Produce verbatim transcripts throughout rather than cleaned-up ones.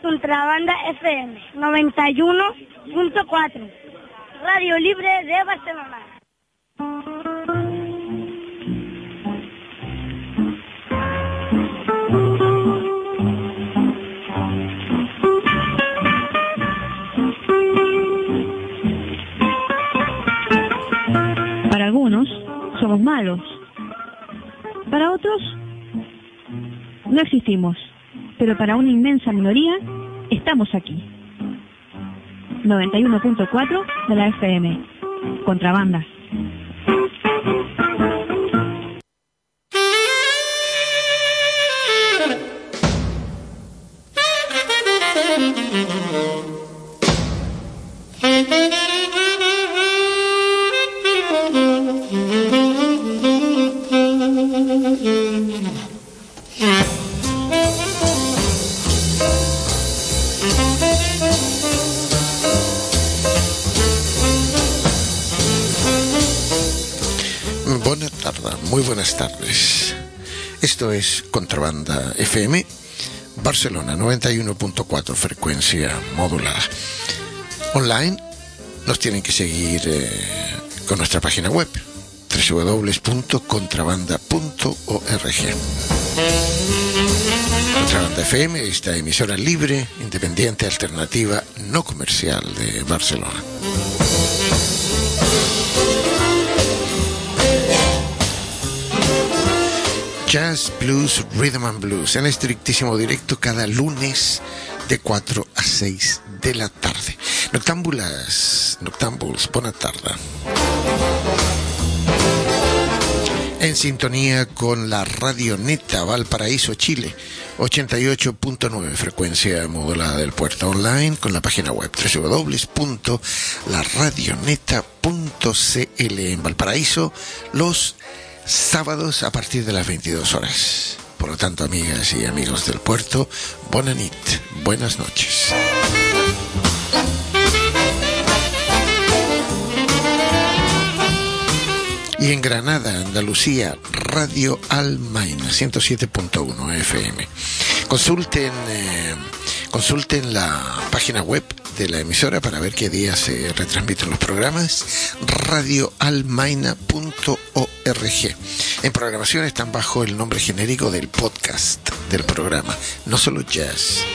Contrabanda F M noventa y uno punto cuatro, Radio Libre de Barcelona. Para algunos somos malos, para otros no existimos, pero para una inmensa minoría estamos aquí. noventa y uno punto cuatro de la F M, Contrabanda. Muy buenas tardes. Esto es Contrabanda F M, Barcelona noventa y uno punto cuatro, frecuencia modulada. Online nos tienen que seguir eh, con nuestra página web doble u doble u doble u punto contrabanda punto org. Contrabanda F M, esta emisora libre, independiente, alternativa, no comercial de Barcelona. Jazz, blues, rhythm and blues, en estrictísimo directo cada lunes de cuatro a seis de la tarde. Noctámbulas, noctámbuls, buena tarde. En sintonía con la Radioneta Valparaíso, Chile, ochenta y ocho punto nueve, frecuencia modulada del puerto. Online con la página web doble u doble u doble u punto la radioneta punto c l. En Valparaíso, los sábados a partir de las veintidós horas. Por lo tanto, amigas y amigos del puerto, bona nit, buenas noches. Y en Granada, Andalucía, Radio Almaina, ciento siete punto uno F M. Consulten, eh, consulten la página web de la emisora para ver qué días se retransmiten los programas, radio almaina punto org. En programación están bajo el nombre genérico del podcast del programa, no solo jazz.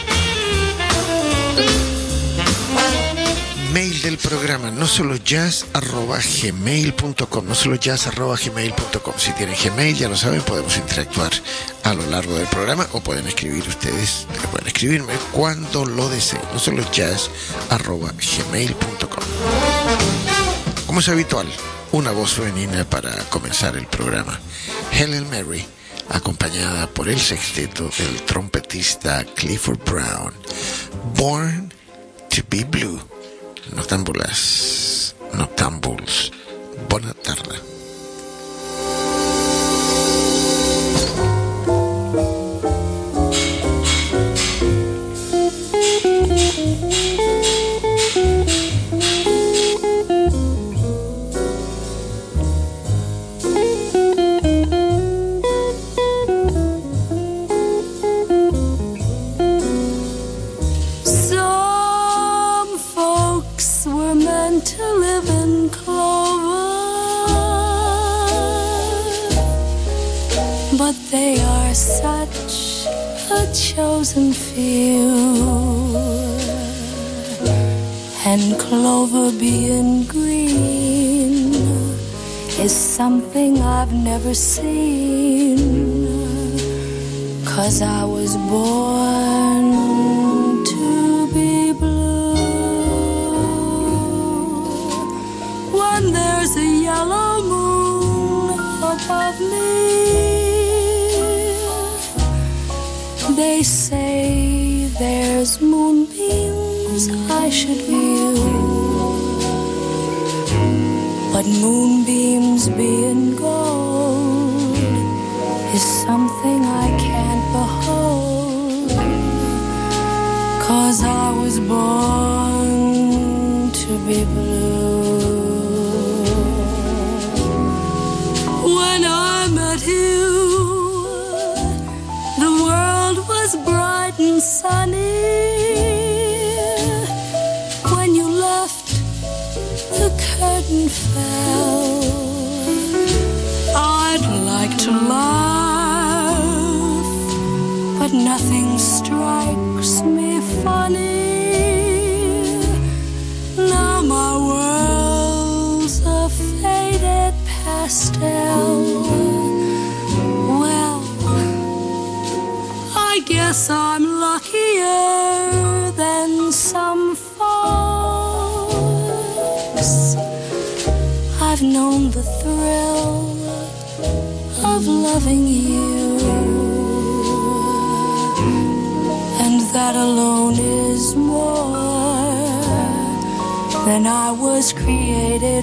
Mail del programa, no solo jazz arroba gmail punto com, no solo jazz arroba gmail punto com. Si tienen Gmail, ya lo saben, podemos interactuar a lo largo del programa, o pueden escribir ustedes, pueden escribirme cuando lo deseen, no solo jazz arroba gmail punto com. Como es habitual, una voz femenina para comenzar el programa, Helen Mary, acompañada por el sexteto del trompetista Clifford Brown, Born to be Blue. Noctámbulas, noctámbuls, buena tarde. They are such a chosen few, and clover being green is something I've never seen, 'cause I was born to be blue. When there's a yellow moon above me, they say there's moonbeams I should view, but moonbeams being gold is something I can't behold, 'cause I was born to be blue. When I met you, bright and sunny, curtain fell. I'd like to laugh, but nothing strikes me funny. Now my world's a faded pastel. Well, I guess I'm luckier than some folks. I've known the thrill of loving you, and that alone is more than I was created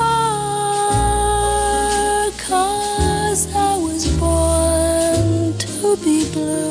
for, 'cause I was born to be blue.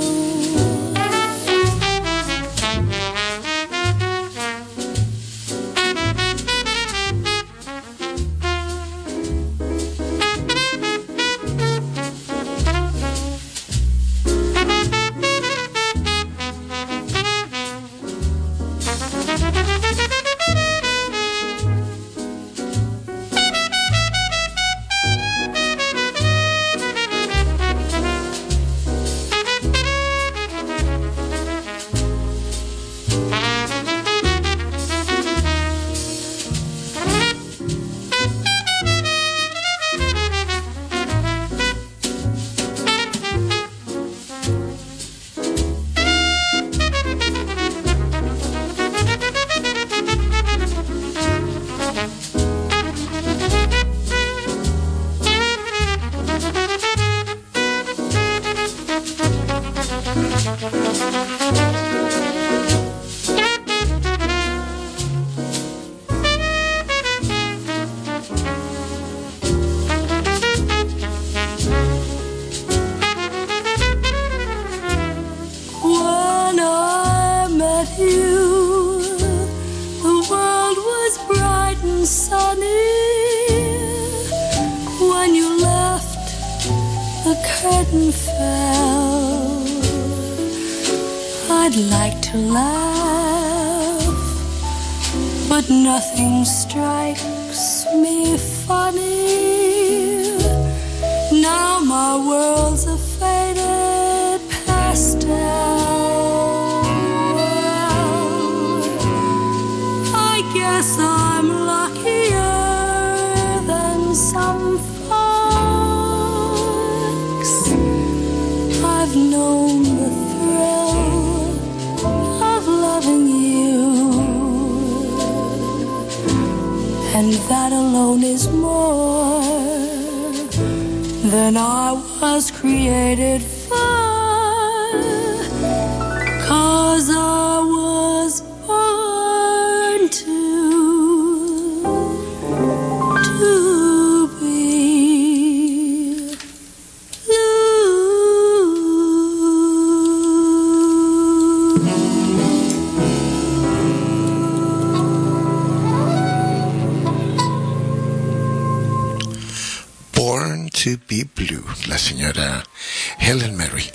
To Be Blue, la señora Helen Merry.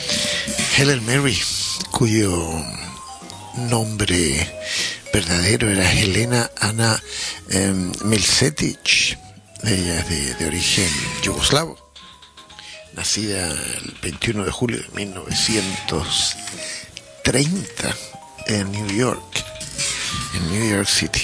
Helen Merry, cuyo nombre verdadero era Helena Anna eh, Milcetic, ella es de, de origen yugoslavo, nacida el veintiuno de julio de mil novecientos treinta en New York, en New York City.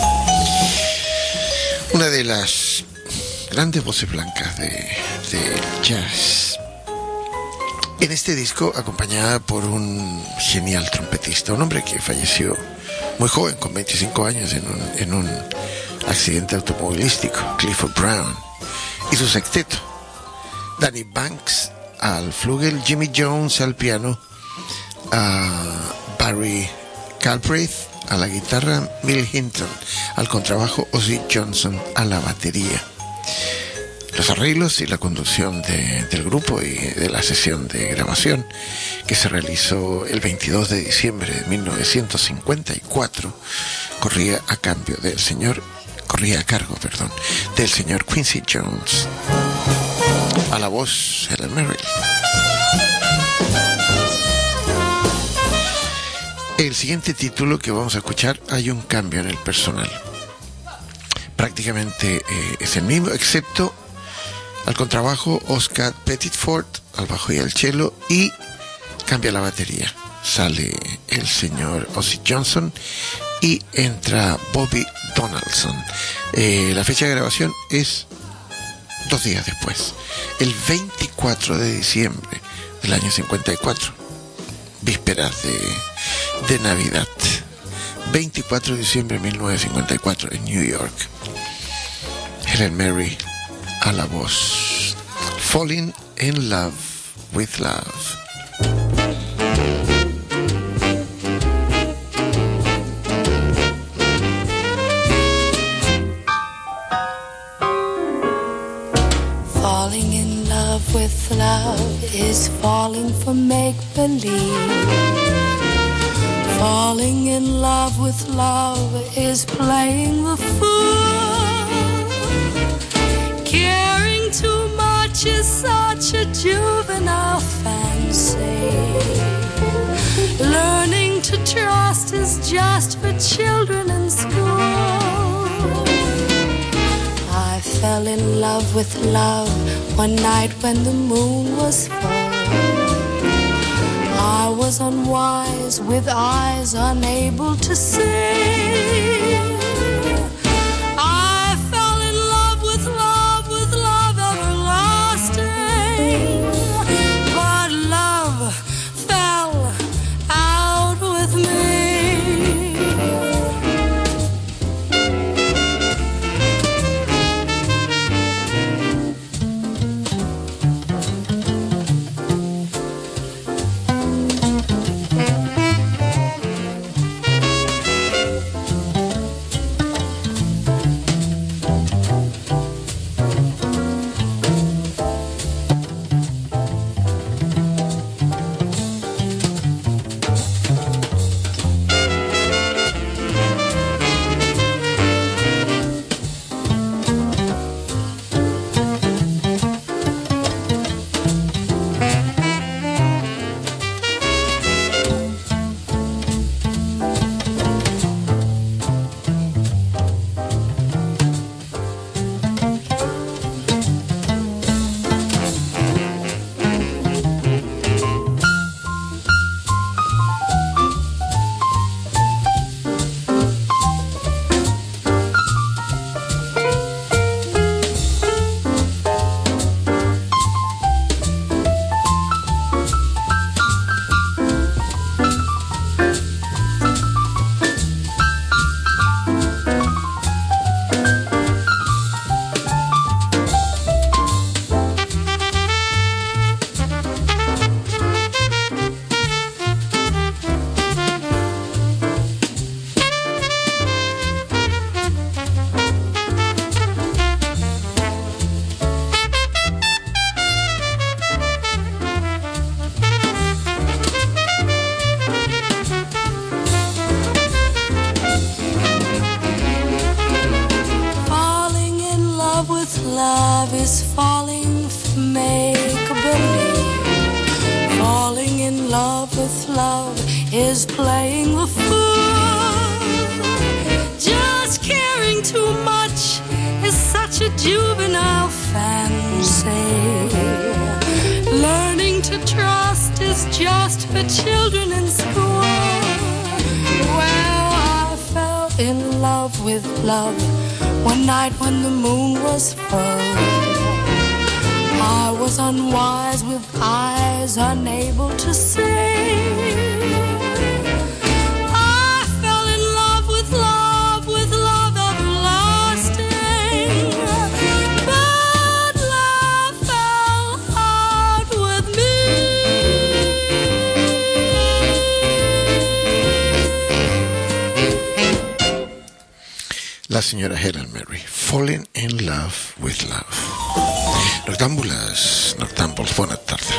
Una de las grandes voces blancas de, de jazz. En este disco, acompañada por un genial trompetista, un hombre que falleció muy joven, con veinticinco años, en un, en un accidente automovilístico, Clifford Brown, y su sexteto, Danny Banks al flugel, Jimmy Jones al piano, a Barry Galbraith a la guitarra, Bill Hinton al contrabajo, Ozzie Johnson a la batería. Los arreglos y la conducción de, del grupo y de la sesión de grabación, que se realizó el veintidós de diciembre de mil novecientos cincuenta y cuatro, corría a cambio del señor, corría a cargo, perdón, del señor Quincy Jones. A la voz, Helen Merrill. El siguiente título que vamos a escuchar, hay un cambio en el personal. prácticamente eh, es el mismo, excepto al contrabajo Oscar Petitford, al bajo y al cello, y cambia la batería. Sale el señor Ozzy Johnson y entra Bobby Donaldson. Eh, la fecha de grabación es dos días después, el veinticuatro de diciembre del año cincuenta y cuatro, vísperas de, de Navidad. veinticuatro de diciembre de mil novecientos cincuenta y cuatro en New York. Helen Merry a la voz. Falling in Love with Love. Falling in love with love is falling for make-believe. Falling in love with love is playing the fool. Caring too much is such a juvenile fancy. Learning to trust is just for children in school. I fell in love with love one night when the moon was full. I was unwise with eyes unable to see. I fell in love with love, with love everlasting. But love fell out with me. Is playing the fool. Just caring too much is such a juvenile fancy. Learning to trust is just for children in school. Well, I fell in love with love one night when the moon was full. I was unwise with eyes unable to see. La señora Helen Merry, Falling in Love with Love. Noctámbulas, noctámbulos, buenas tardes.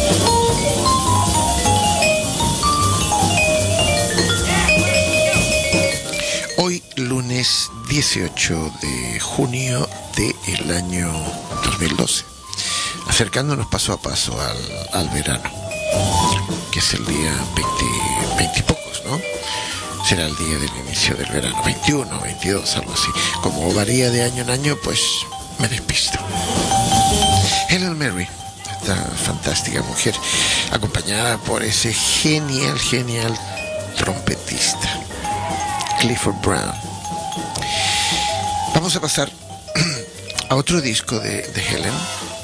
Hoy, lunes dieciocho de junio del año dos mil doce, acercándonos paso a paso al, al verano, que es el día veinte, veinte y pocos, ¿no? será el día del inicio del verano, veintiuno, veintidós, algo así. Como varía de año en año, pues me despisto. Helen Merrill, esta fantástica mujer, acompañada por ese genial, genial trompetista, Clifford Brown. Vamos a pasar a otro disco de, de Helen.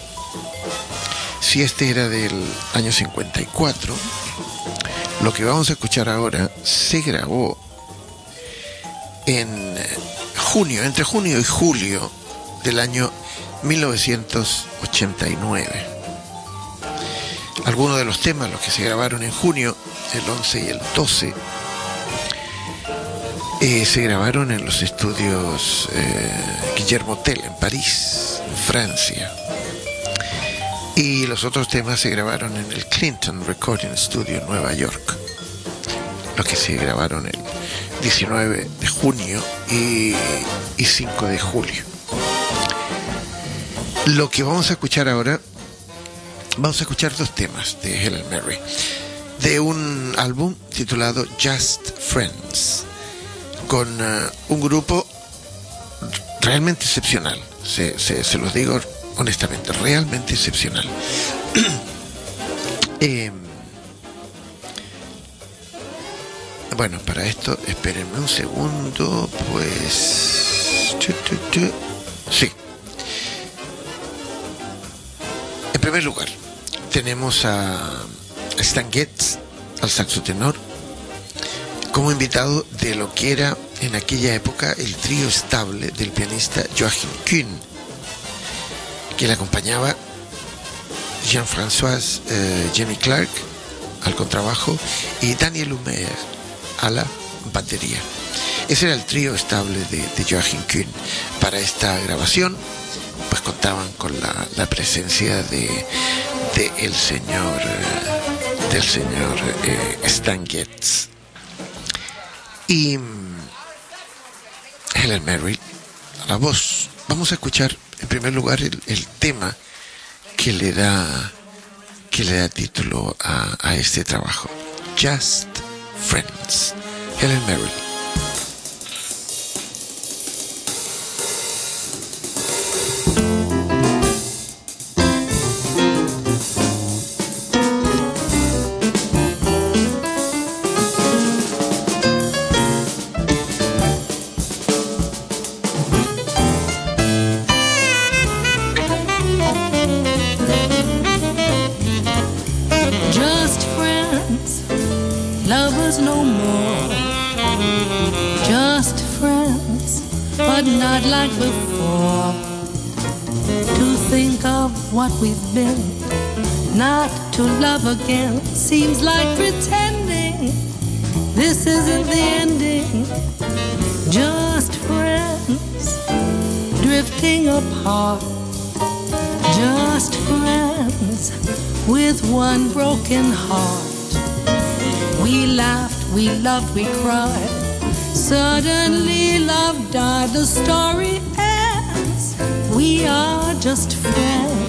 Si este era del año cincuenta y cuatro, lo que vamos a escuchar ahora se grabó en junio, entre junio y julio del año mil novecientos ochenta y nueve. Algunos de los temas, los que se grabaron en junio, el once y el doce, eh, se grabaron en los estudios eh, Guillermo Tell en París, Francia. Y los otros temas se grabaron en el Clinton Recording Studio en Nueva York, los que se grabaron el diecinueve de junio y, y cinco de julio. Lo que vamos a escuchar ahora, vamos a escuchar dos temas de Helen Merrill, de un álbum titulado Just Friends, con uh, un grupo realmente excepcional, se, se, se los digo honestamente, realmente excepcional. eh, bueno, para esto, espérenme un segundo, pues... Sí. En primer lugar, tenemos a Stan Getz, al saxo tenor, como invitado de lo que era en aquella época el trío estable del pianista Joachim Kuhn, que le acompañaba Jean-François eh, Jimmy Clark al contrabajo y Daniel Humer a la batería. Ese era el trío estable de, de Joachim Kuhn. Para esta grabación pues contaban con la, la presencia de, de el señor eh, del señor eh, Stan Getz y Helen Merrill a la voz. Vamos a escuchar en primer lugar el, el tema que le da que le da título a, a este trabajo, Just Friends, Helen Merrill. Like before, to think of what we've been, not to love again, seems like pretending this isn't the ending. Just friends, drifting apart, just friends with one broken heart. We laughed, we loved, we cried. Suddenly love died, the story ends. We are just friends.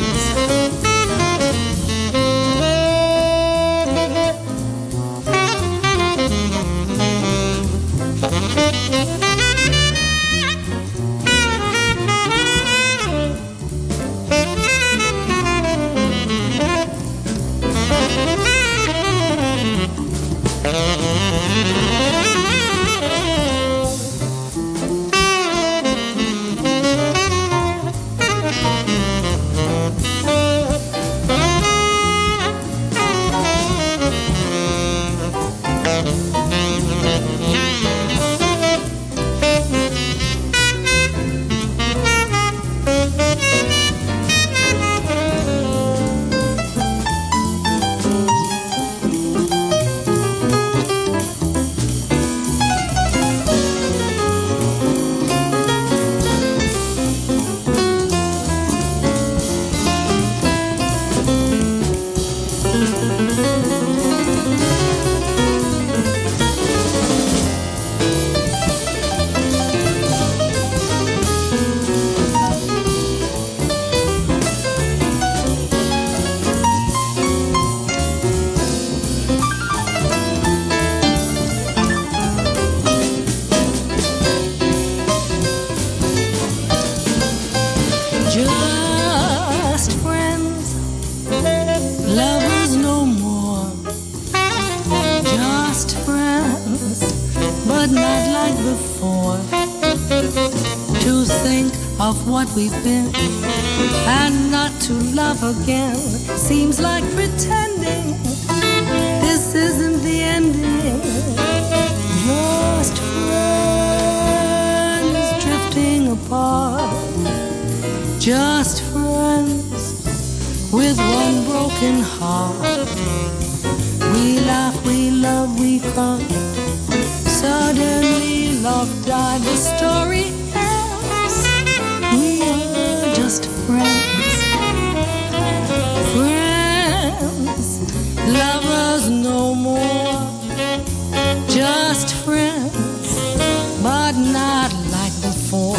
not like before. To think of what we've been and not to love again seems like pretending this isn't the ending. Just friends drifting apart. Just friends with one broken heart. We laugh, we love, we cry. Suddenly love died, the story ends. We are just friends. Friends, lovers no more. Just friends, but not like before.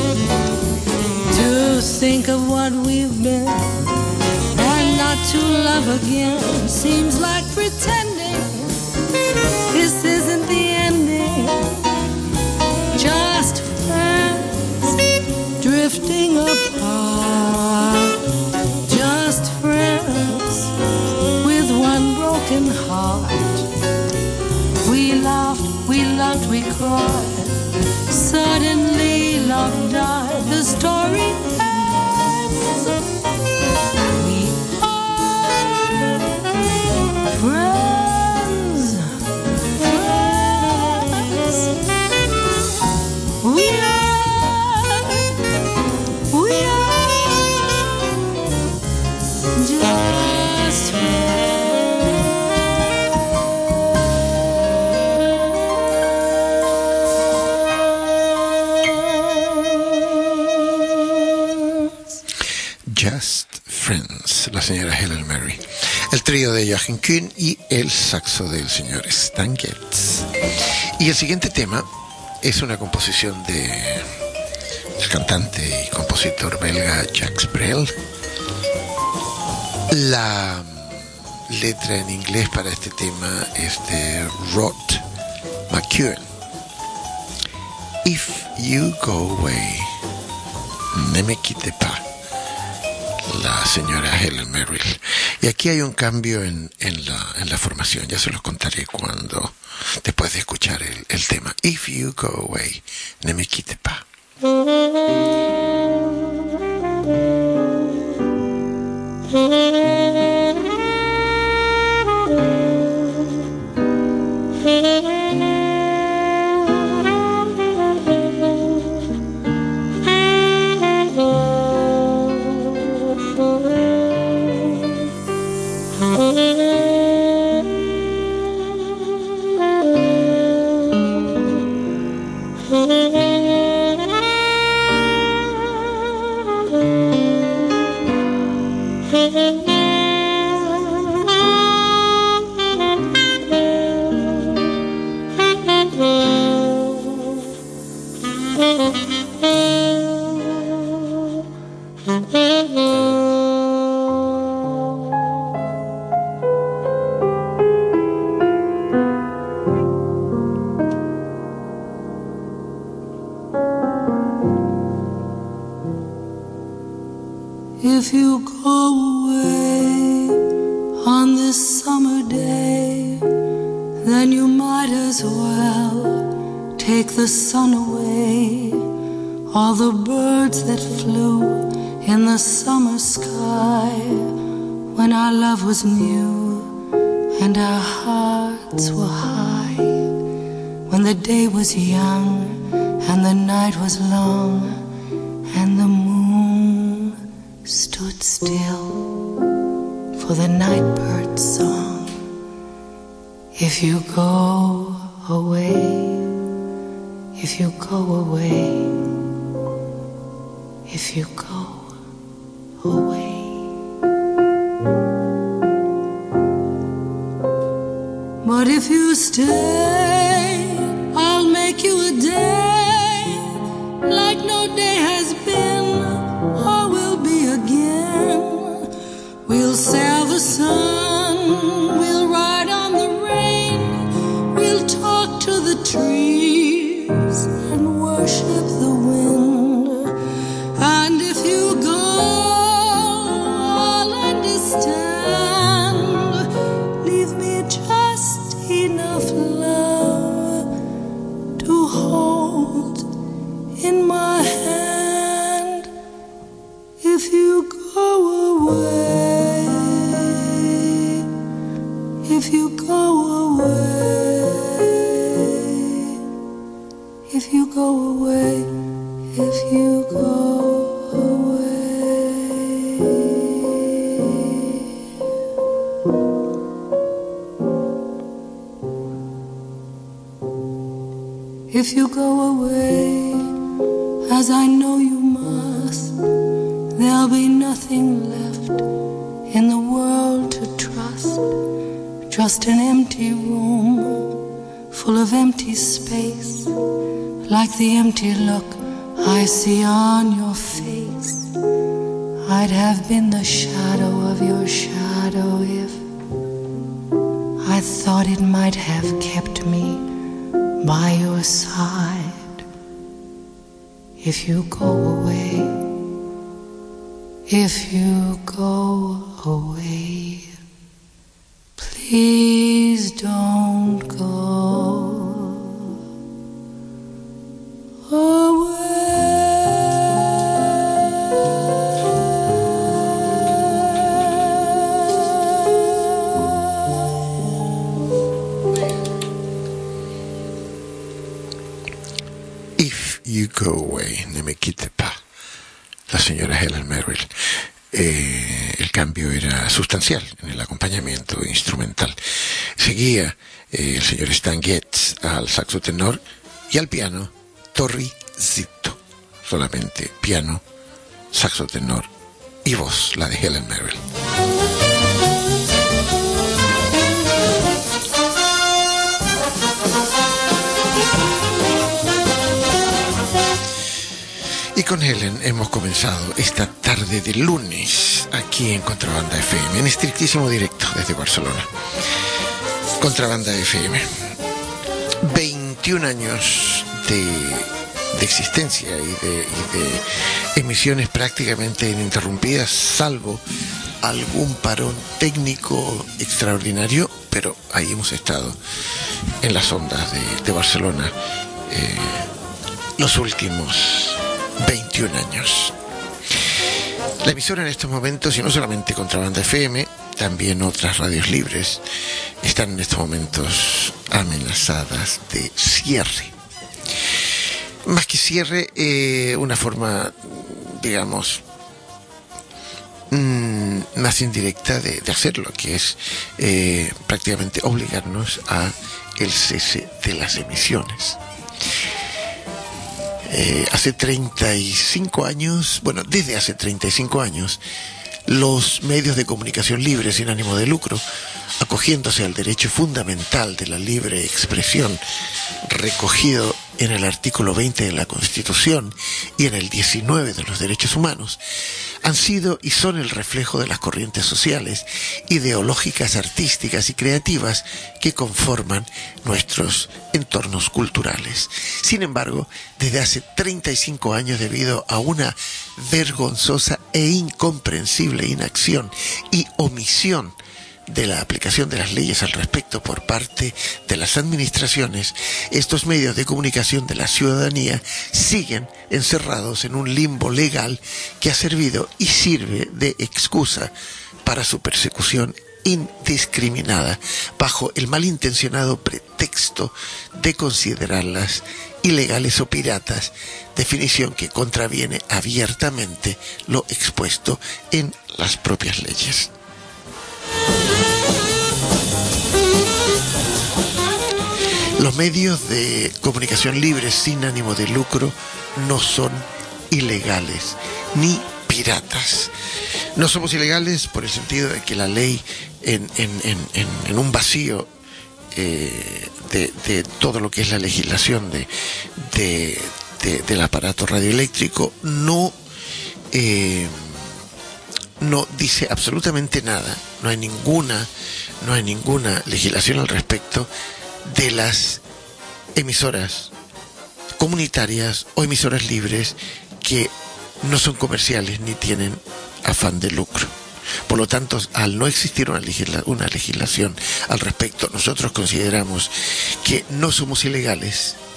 To think of what we've been and not to love again seems like pretending this isn't the ending. Just friends drifting apart. Just friends with one broken heart. We laughed, we loved, we cried. Suddenly love died, the story ends. We are friends, friends. We are, we are just friends. Just Friends, la señora Helen Merry, el trío de Joachim Kuhn y el saxo del señor Stan Getz. Y el siguiente tema es una composición de el cantante y compositor belga Jacques Brel. La letra en inglés para este tema es de Rod McEwen. If you go away, ne me quitte pas. La señora Helen Merrill. Y aquí hay un cambio en, en, la, en la formación. Ya se los contaré cuando, después de escuchar el, el tema. If you go away, ne me quitte pas. If you go away on this summer day, then you might as well take the sun away. All the birds that flew in the summer sky when our love was new and our hearts were high, when the day was young and the night was long and the moon stood still for the nightbird's song. If you go away, if you go away, if you go away. But if you stay, I'll make you a day like no day has been or will be again. We'll sail the sun, we'll ride on the rain, we'll talk to the trees and worship the wind. And if you go, I'll understand. Leave me just enough love to if you go If you go away, as I know you must, there'll be nothing left in the world to trust. Just an empty room full of empty space, like the empty look I see on your face. I'd have been the shadow of your shadow if I thought it might have kept me by your side. If you go away, if you go away, please don't go away. You Go Away, Ne Me Quitte Pas, la señora Helen Merrill. Eh, el cambio era sustancial en el acompañamiento instrumental. Seguía eh, el señor Stan Getz al saxo tenor y al piano Torri Zitto. Solamente piano, saxo tenor y voz, la de Helen Merrill. Y con Helen hemos comenzado esta tarde de lunes aquí en Contrabanda F M, en estrictísimo directo desde Barcelona. Contrabanda F M. veintiún años de, de existencia y de, y de emisiones prácticamente ininterrumpidas, salvo algún parón técnico extraordinario, pero ahí hemos estado en las ondas de, de Barcelona eh, los últimos veintiún años. La emisora en estos momentos, y no solamente Contrabanda F M, también otras radios libres, están en estos momentos amenazadas de cierre. Más que cierre, eh, una forma, digamos, mmm, más indirecta de, de hacerlo, que es eh, prácticamente obligarnos a el cese de las emisiones. Eh, hace treinta y cinco años, bueno, desde hace treinta y cinco años, los medios de comunicación libres sin ánimo de lucro, acogiéndose al derecho fundamental de la libre expresión recogido en el artículo veinte de la Constitución y en el diecinueve de los derechos humanos, han sido y son el reflejo de las corrientes sociales, ideológicas, artísticas y creativas que conforman nuestros entornos culturales. Sin embargo, desde hace treinta y cinco años, debido a una vergonzosa e incomprensible inacción y omisión de la aplicación de las leyes al respecto por parte de las administraciones, estos medios de comunicación de la ciudadanía siguen encerrados en un limbo legal que ha servido y sirve de excusa para su persecución indiscriminada, bajo el malintencionado pretexto de considerarlas ilegales o piratas, definición que contraviene abiertamente lo expuesto en las propias leyes. Los medios de comunicación libres sin ánimo de lucro no son ilegales ni piratas. No somos ilegales por el sentido de que la ley en, en, en, en, en un vacío eh, de, de todo lo que es la legislación de, de, de, del aparato radioeléctrico no, eh, no dice absolutamente nada. No hay ninguna, no hay ninguna legislación al respecto de las emisoras comunitarias o emisoras libres que no son comerciales ni tienen afán de lucro. Por lo tanto, al no existir una, legisla- una legislación al respecto, nosotros consideramos que no somos ilegales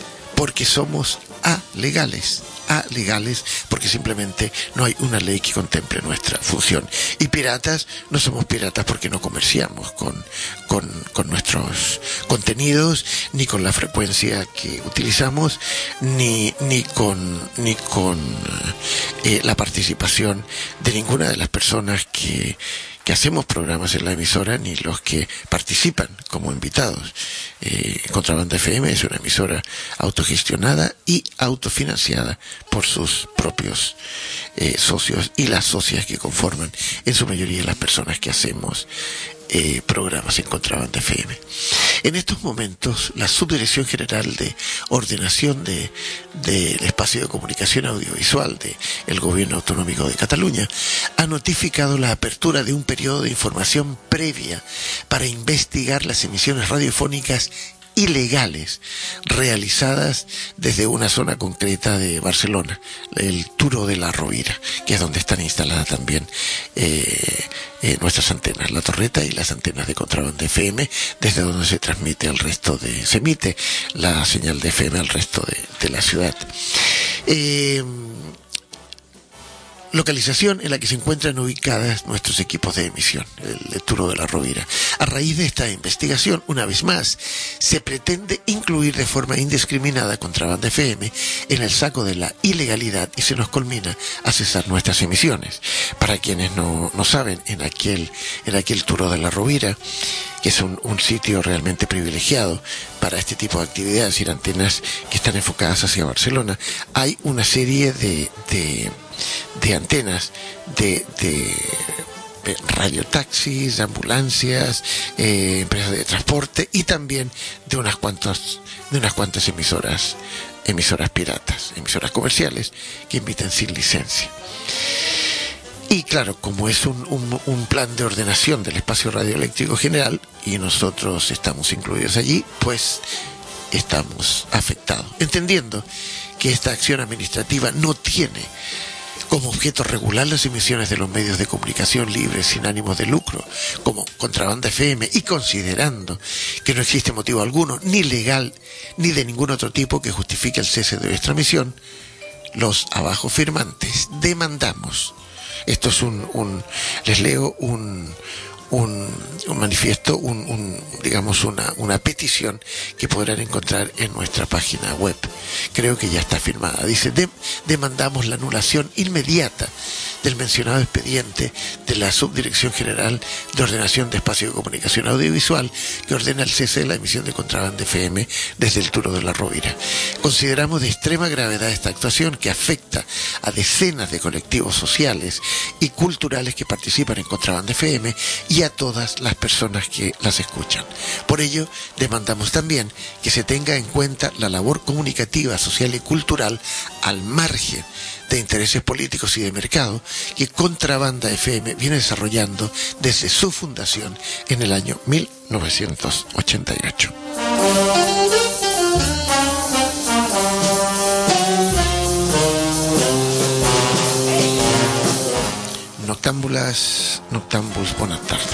porque somos alegales. Alegales porque simplemente no hay una ley que contemple nuestra función. Y piratas, no somos piratas porque no comerciamos con, con, con nuestros contenidos, ni con la frecuencia que utilizamos, ni, ni con, ni con eh, la participación de ninguna de las personas que que hacemos programas en la emisora, ni los que participan como invitados. Eh, Contrabanda F M es una emisora autogestionada y autofinanciada por sus propios eh, socios y las socias que conforman en su mayoría las personas que hacemos eh, programas en Contrabanda F M. En estos momentos, la Subdirección General de Ordenación de del Espacio de Comunicación Audiovisual del Gobierno Autonómico de Cataluña ha notificado la apertura de un periodo de información previa para investigar las emisiones radiofónicas ilegales realizadas desde una zona concreta de Barcelona, el Turó de la Rovira, que es donde están instaladas también eh, eh, nuestras antenas, la torreta y las antenas de Contrabanda F M, desde donde se transmite al resto de, se emite la señal de F M al resto de, de la ciudad. Eh, localización en la que se encuentran ubicadas nuestros equipos de emisión, el, el Turó de la Rovira. A raíz de esta investigación, una vez más, se pretende incluir de forma indiscriminada Contrabanda F M en el saco de la ilegalidad y se nos culmina a cesar nuestras emisiones. Para quienes no, no saben, en aquel, en aquel Turó de la Rovira, que es un, un sitio realmente privilegiado para este tipo de actividades y antenas que están enfocadas hacia Barcelona, hay una serie de, de, de antenas de, de radiotaxis, de ambulancias, eh, empresas de transporte y también de unas cuantas, de unas cuantas emisoras, emisoras piratas, emisoras comerciales que emiten sin licencia. Y claro, como es un, un, un plan de ordenación del espacio radioeléctrico general y nosotros estamos incluidos allí, pues estamos afectados. Entendiendo que esta acción administrativa no tiene como objeto regular las emisiones de los medios de comunicación libres sin ánimo de lucro, como Contrabanda F M, y considerando que no existe motivo alguno, ni legal, ni de ningún otro tipo que justifique el cese de nuestra emisión, los abajo firmantes demandamos. Esto es un, un les leo un, un, un manifiesto, un, un, digamos una, una petición que podrán encontrar en nuestra página web. Creo que ya está firmada. Dice, de, demandamos la anulación inmediata del mencionado expediente de la Subdirección General de Ordenación de Espacio de Comunicación Audiovisual que ordena el cese de la emisión de Contrabanda F M desde el Turó de la Rovira. Consideramos de extrema gravedad esta actuación que afecta a decenas de colectivos sociales y culturales que participan en Contrabanda F M y a todas las personas que las escuchan. Por ello, demandamos también que se tenga en cuenta la labor comunicativa, social y cultural al margen de intereses políticos y de mercado que Contrabanda F M viene desarrollando desde su fundación en el año mil novecientos ochenta y ocho. Noctámbulas, noctámbuls, buenas tardes.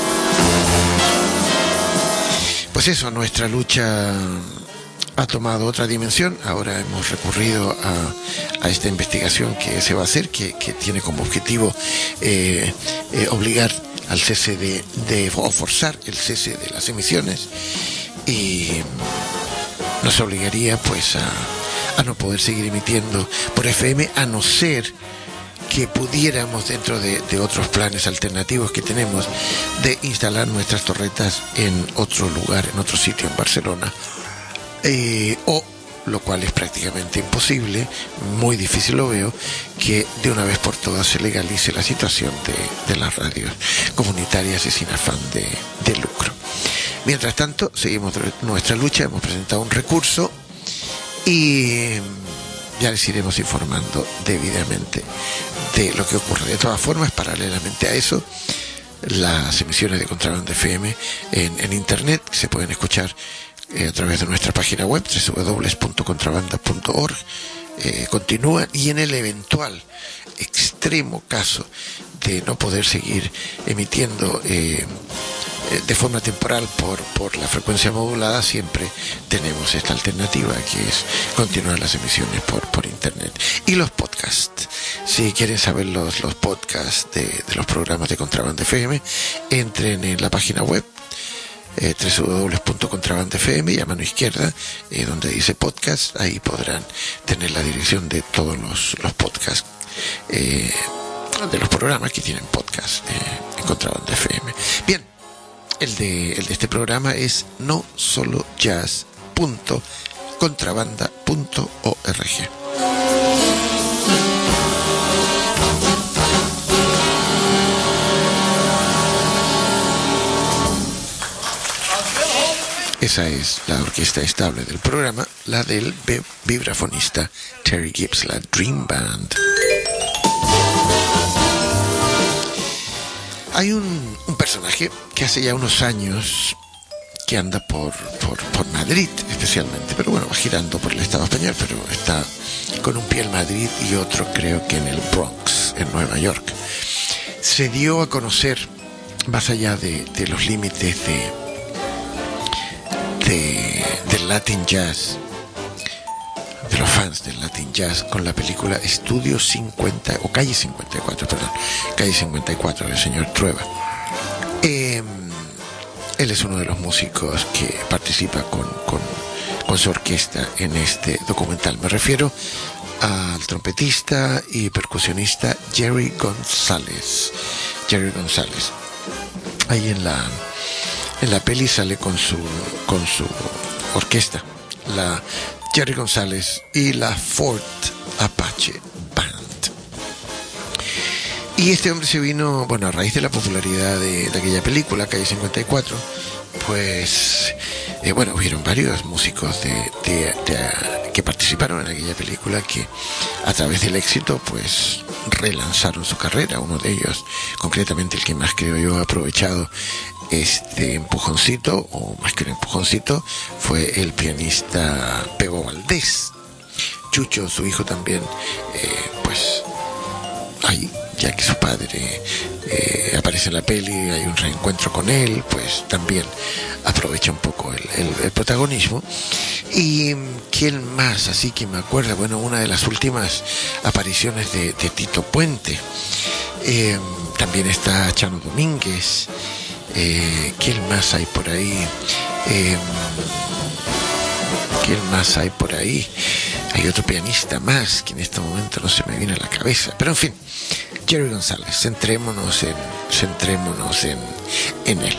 Pues eso, nuestra lucha ha tomado otra dimensión. Ahora hemos recurrido a, a esta investigación que se va a hacer, que, que tiene como objetivo eh, eh, obligar al cese de, de, o forzar el cese de las emisiones, y nos obligaría pues a, a no poder seguir emitiendo por F M, a no ser que pudiéramos, dentro de, de otros planes alternativos que tenemos, de instalar nuestras torretas en otro lugar, en otro sitio en Barcelona, eh, o, lo cual es prácticamente imposible, muy difícil lo veo, que de una vez por todas se legalice la situación de, de las radios comunitarias y sin afán de, de lucro. Mientras tanto, seguimos nuestra lucha, hemos presentado un recurso y ya les iremos informando debidamente de lo que ocurre. De todas formas, paralelamente a eso, las emisiones de Contrabanda F M en, en internet se pueden escuchar eh, a través de nuestra página web doble u doble u doble u punto contrabanda punto org. Eh, continúan, y en el eventual extremo caso de no poder seguir emitiendo eh, eh, de forma temporal por, por la frecuencia modulada, siempre tenemos esta alternativa, que es continuar las emisiones por, por internet. Y los podcasts, si quieren saber los, los podcasts de, de los programas de Contrabanda F M, entren en la página web Eh, doble u doble u doble u punto contrabanda f m y a mano izquierda, eh, donde dice podcast, ahí podrán tener la dirección de todos los, los podcasts, eh, de los programas que tienen podcast eh, en Contrabanda F M. Bien, el de, el de este programa es no solo jazz punto contrabanda punto org. Esa es la orquesta estable del programa, la del vibrafonista Terry Gibbs, la Dream Band. Hay un, un personaje que hace ya unos años que anda por, por, por Madrid especialmente, pero bueno, va girando por el Estado español, pero está con un pie en Madrid y otro creo que en el Bronx, en Nueva York. Se dio a conocer más allá de, de los límites de De, del Latin Jazz, de los fans del Latin Jazz, con la película Estudio cincuenta, o Calle cincuenta y cuatro, perdón, Calle cincuenta y cuatro, del señor Trueba. Eh, él es uno de los músicos que participa con, con, con su orquesta en este documental. Me refiero al trompetista y percusionista Jerry González. Jerry González. Ahí en la... En la peli sale con su con su orquesta, la Jerry González y la Fort Apache Band. Y este hombre se vino, bueno, a raíz de la popularidad de, de aquella película, Calle cincuenta y cuatro, pues, eh, bueno, hubieron varios músicos de, de, de, que participaron en aquella película que a través del éxito, pues, relanzaron su carrera. Uno de ellos, concretamente el que más creo yo ha aprovechado este empujoncito, o más que un empujoncito, fue el pianista Pepo Valdés. Chucho, su hijo, también, eh, pues, ahí, ya que su padre eh, aparece en la peli, hay un reencuentro con él, pues también aprovecha un poco el, el, el protagonismo. Y quién más, así que me acuerdo, bueno, una de las últimas apariciones de, de Tito Puente, eh, también está Chano Domínguez. Eh, ¿Quién más hay por ahí? Eh, ¿Quién más hay por ahí? Hay otro pianista más que en este momento no se me viene a la cabeza. Pero en fin, Jerry González, centrémonos en, centrémonos en, en él.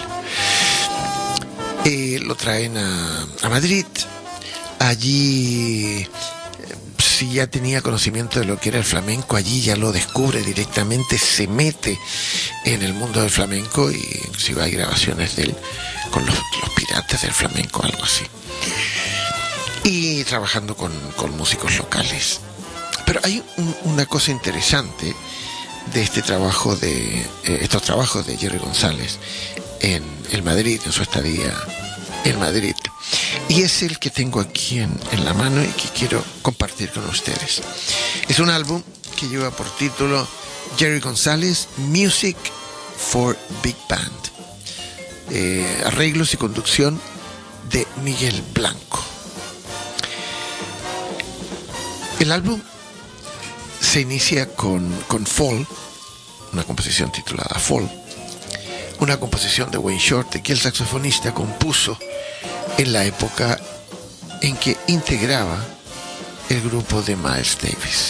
Eh, lo traen a, a Madrid. Allí, si ya tenía conocimiento de lo que era el flamenco, allí ya lo descubre directamente, se mete en el mundo del flamenco, y inclusive hay grabaciones de él con los, los piratas del flamenco, algo así, y trabajando con, con músicos locales. Pero hay un, una cosa interesante de este trabajo de eh, estos trabajos de Jerry González en el Madrid, en su estadía en Madrid, y es el que tengo aquí en, en la mano y que quiero compartir con ustedes. Es un álbum que lleva por título Jerry González Music for Big Band, eh, arreglos y conducción de Miguel Blanco. El álbum se inicia con, con Fall, una composición titulada Fall, una composición de Wayne Shorter que el saxofonista compuso en la época en que integraba el grupo de Miles Davis.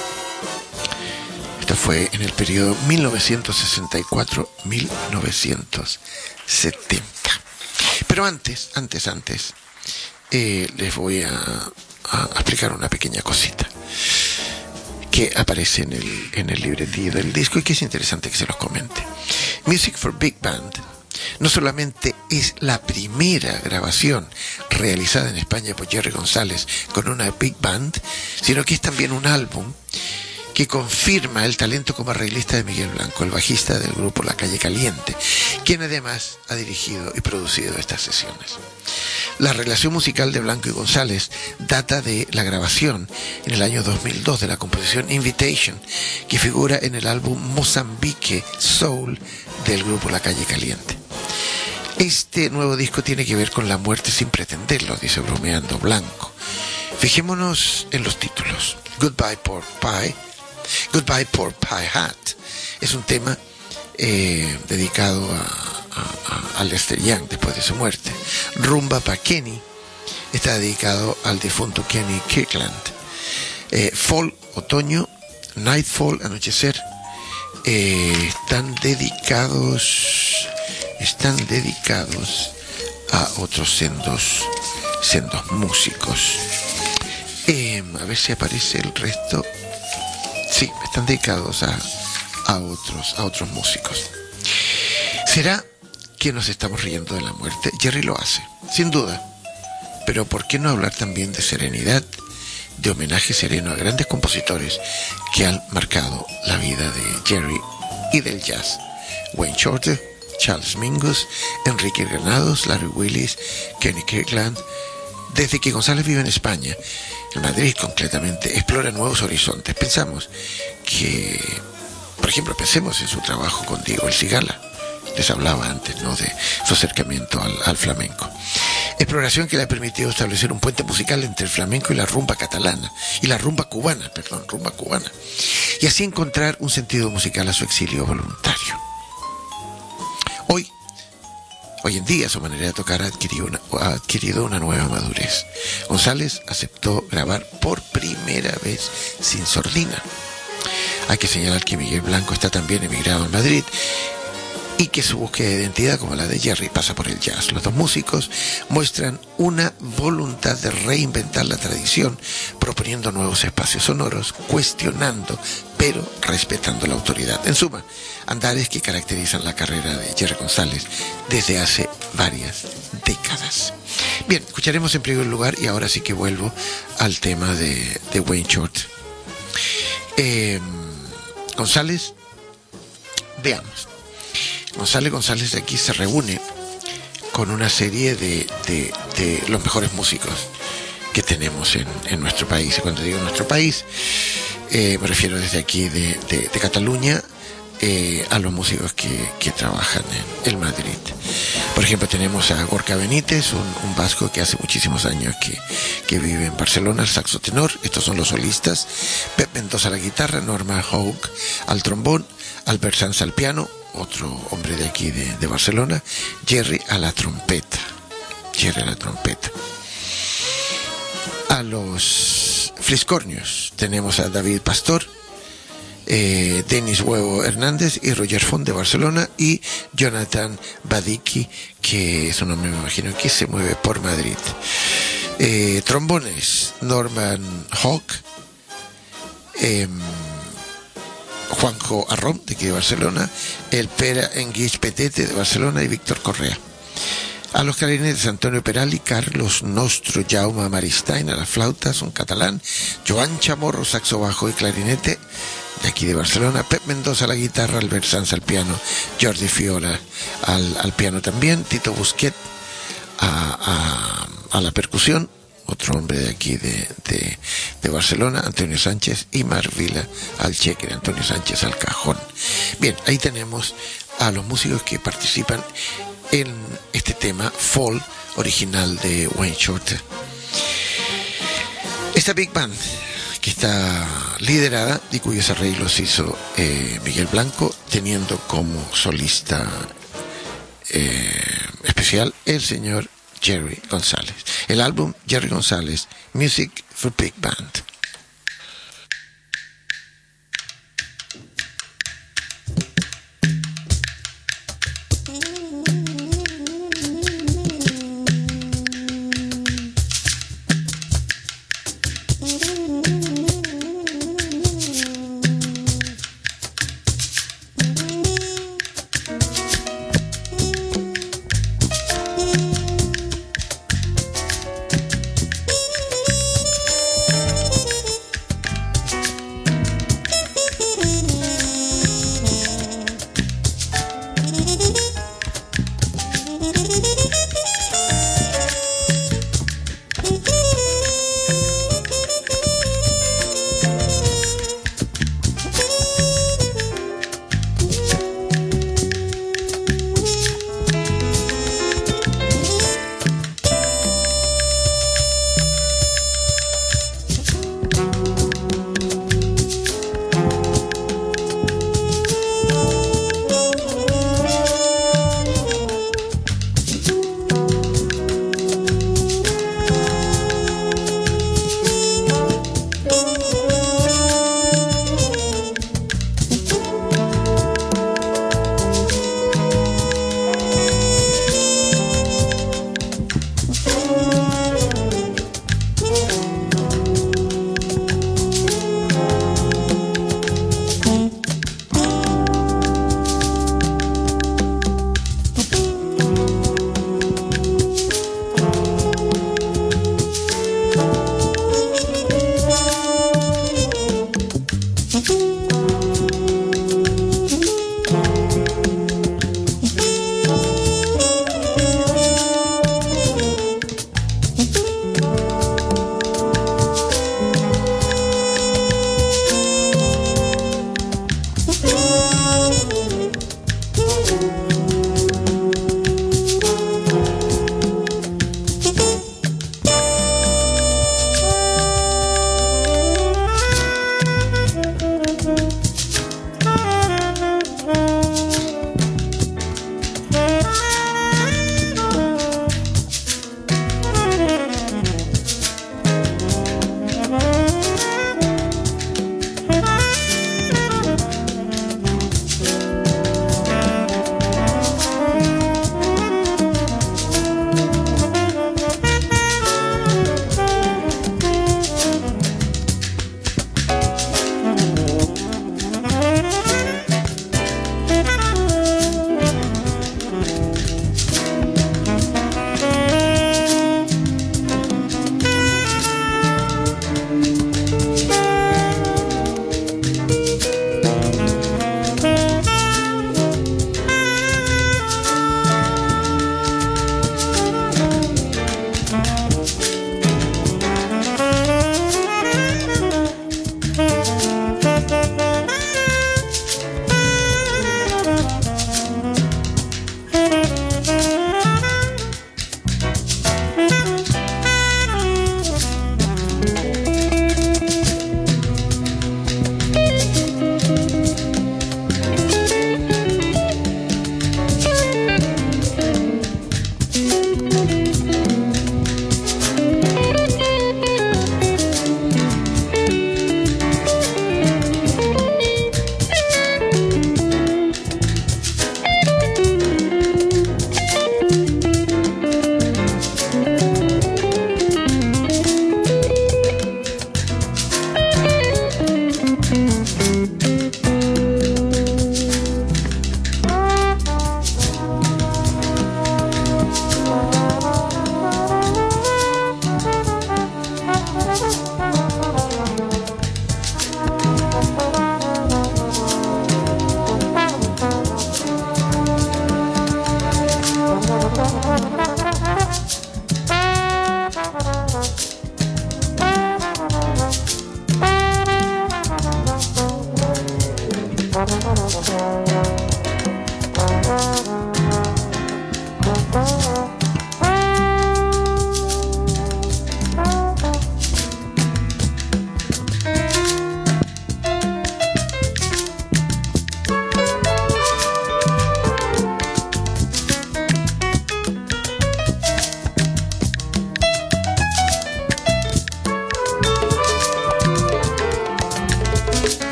Esto fue en el periodo mil novecientos sesenta y cuatro a mil novecientos setenta. Pero antes, antes, antes, eh, les voy a, a explicar una pequeña cosita que aparece en el, en el libretillo del disco y que es interesante que se los comente. Music for Big Band no solamente es la primera grabación realizada en España por Jerry González con una Big Band, sino que es también un álbum que confirma el talento como arreglista de Miguel Blanco, el bajista del grupo La Calle Caliente, quien además ha dirigido y producido estas sesiones. La relación musical de Blanco y González data de la grabación en el año dos mil dos de la composición Invitation, que figura en el álbum Mozambique Soul del grupo La Calle Caliente. Este nuevo disco tiene que ver con la muerte sin pretenderlo, dice bromeando Blanco. Fijémonos en los títulos. Goodbye Pork Pie, Goodbye Pork Pie Hat, es un tema eh, dedicado a, a, a Lester Young después de su muerte. Rumba pa' Kenny está dedicado al difunto Kenny Kirkland. Eh, Fall, otoño, Nightfall, anochecer, eh, están dedicados, están dedicados a otros sendos, sendos músicos. Eh, a ver si aparece el resto. Sí, están dedicados a, a otros, a otros músicos. ¿Será que nos estamos riendo de la muerte? Jerry lo hace, sin duda. Pero ¿por qué no hablar también de serenidad, de homenaje sereno a grandes compositores que han marcado la vida de Jerry y del jazz? Wayne Shorter, Charles Mingus, Enrique Granados, Larry Willis, Kenny Kirkland. Desde que González vive en España, en Madrid concretamente, explora nuevos horizontes. Pensamos que, por ejemplo, pensemos en su trabajo con Diego El Cigala. Les hablaba antes, ¿no?, de su acercamiento al, al flamenco. Exploración que le ha permitido establecer un puente musical entre el flamenco y la rumba catalana, y la rumba cubana, perdón, rumba cubana, y así encontrar un sentido musical a su exilio voluntario. Hoy, hoy en día, su manera de tocar ha adquirido una, ha adquirido una nueva madurez. González aceptó grabar por primera vez sin sordina. Hay que señalar que Miguel Blanco está también emigrado a Madrid, y que su búsqueda de identidad, como la de Jerry, pasa por el jazz. Los dos músicos muestran una voluntad de reinventar la tradición, proponiendo nuevos espacios sonoros, cuestionando, pero respetando la autoridad. En suma, andares que caracterizan la carrera de Jerry González desde hace varias décadas. Bien, escucharemos en primer lugar, y ahora sí que vuelvo al tema de, de Wayne Shorter. Eh, González, veamos. González González de aquí se reúne con una serie de, de, de los mejores músicos que tenemos en, en nuestro país. Y cuando digo nuestro país, eh, me refiero desde aquí de, de, de Cataluña eh, a los músicos que, que trabajan en el Madrid. Por ejemplo, tenemos a Gorka Benítez, un, un vasco que hace muchísimos años que, que vive en Barcelona, el saxo tenor. Estos son los solistas. Pep Mendoza a la guitarra, Norman Houck al trombón, Albert Sanz al piano, otro hombre de aquí de, de Barcelona, Jerry a la trompeta. Jerry a la trompeta. A los fliscornios tenemos a David Pastor, eh, Denis Huevo Hernández y Roger Font de Barcelona, y Jonathan Badicki, que es un hombre, me imagino, que se mueve por Madrid. Eh, trombones, Norman Houck, eh, Juanjo Arrón, de aquí de Barcelona, el Pere Enguix Petete de Barcelona y Víctor Correa. A los clarinetes, Antonio Perali, Carlos Nostro, Jaume Maristain a las flautas, un catalán, Joan Chamorro, saxo bajo y clarinete, de aquí de Barcelona, Pep Mendoza a la guitarra, Albert Sanz al piano, Jordi Fiola al, al piano también, Tito Busquet a, a, a la percusión, otro hombre de aquí de, de, de Barcelona, Antonio Sánchez, y Marc Vila al cheque, Antonio Sánchez al cajón. Bien, ahí tenemos a los músicos que participan en este tema Fall, original de Wayne Shorter. Esta Big Band, que está liderada y cuyos arreglos hizo eh, Miguel Blanco, teniendo como solista eh, especial el señor Jerry González. El álbum Jerry González, Music for Big Band.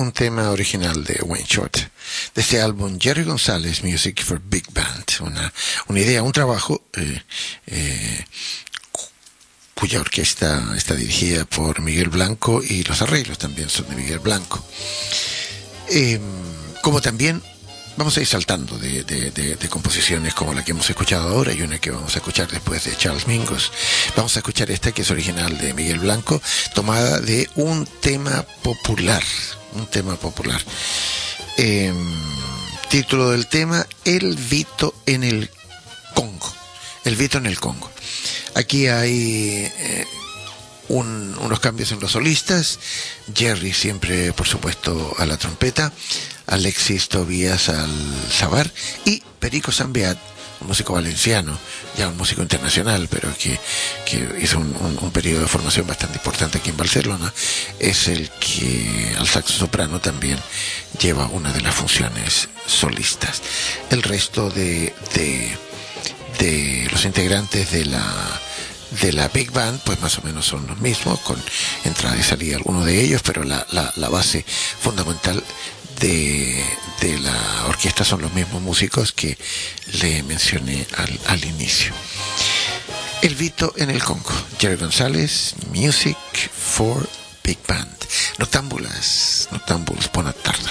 un tema original de Wayne Shorter, de este álbum Jerry González Music for Big Band, una, una idea, un trabajo eh, eh, cuya orquesta está dirigida por Miguel Blanco y los arreglos también son de Miguel Blanco. Eh, como también vamos a ir saltando de, de, de, de composiciones como la que hemos escuchado ahora y una que vamos a escuchar después de Charles Mingus. Vamos a escuchar esta que es original de Miguel Blanco, tomada de un tema popular, un tema popular. Eh, título del tema: El Vito en el Congo. El Vito en el Congo. Aquí hay eh, un, unos cambios en los solistas. Jerry siempre, por supuesto, a la trompeta. Alexis Tobías al sabar y Perico Sambeat, un músico valenciano, ya un músico internacional, pero que, que hizo un, un, un periodo de formación bastante importante aquí en Barcelona, es el que al saxo soprano también lleva una de las funciones solistas. El resto de, de, de los integrantes de la de la Big Band pues más o menos son los mismos, con entrada y salida algunos de ellos, pero la, la, la base fundamental de, de la orquesta son los mismos músicos que le mencioné al, al inicio. El Vito en el Congo, Jerry González, Music for Big Band. Noctámbulas, noctámbuls, buena tarde.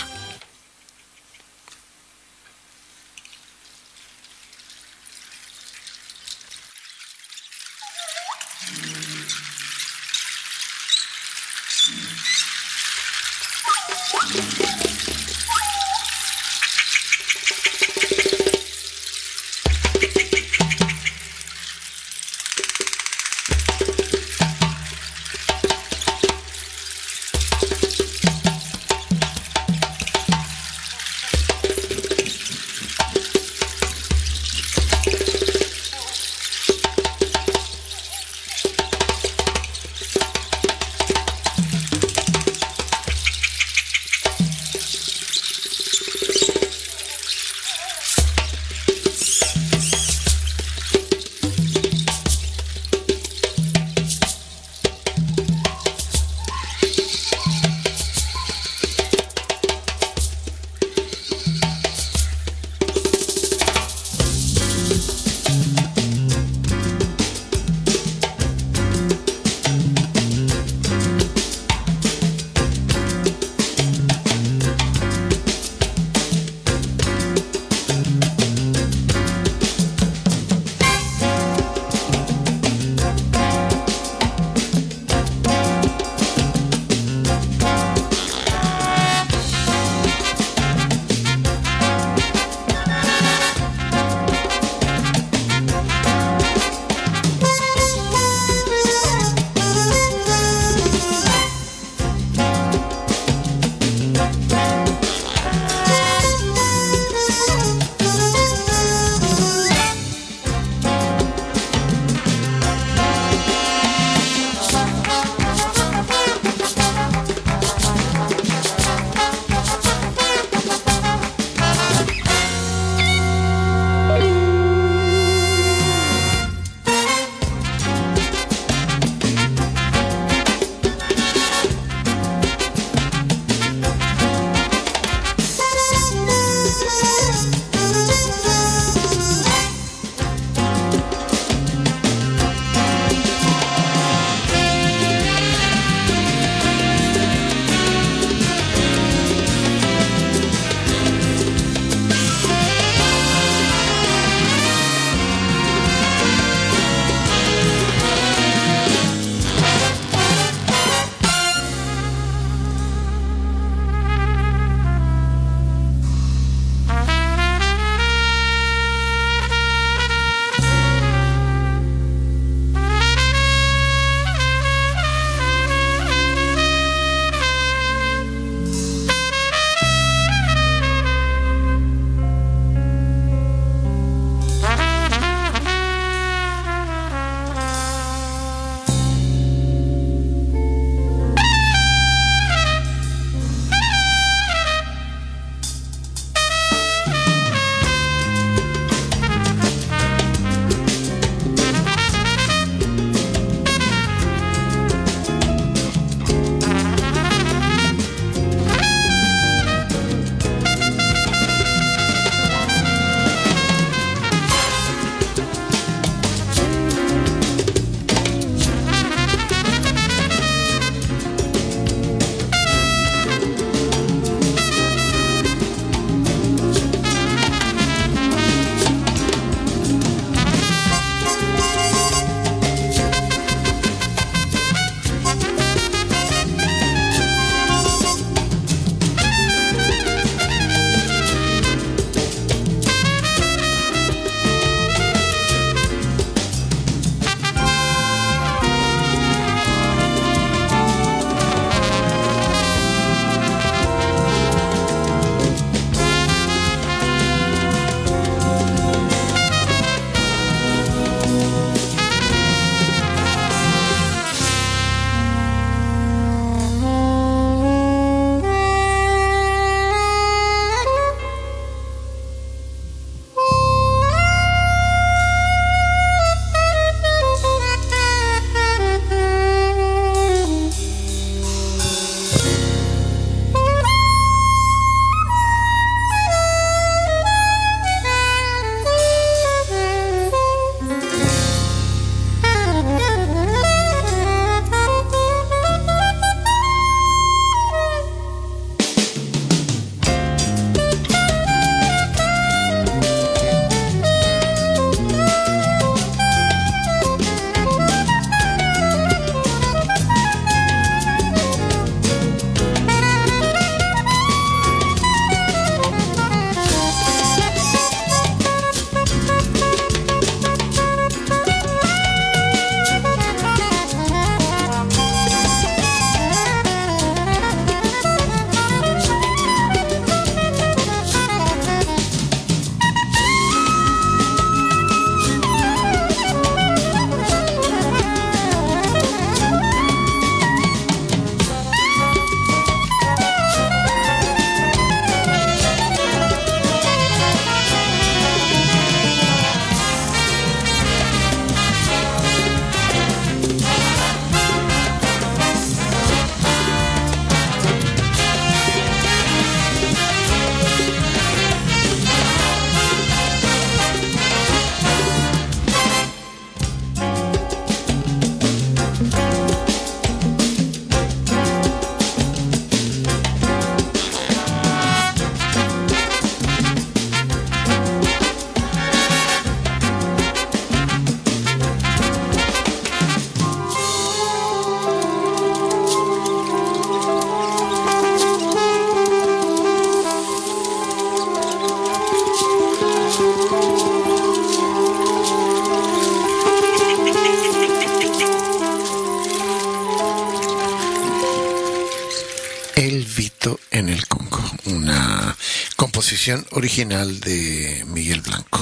una composición original de Miguel Blanco.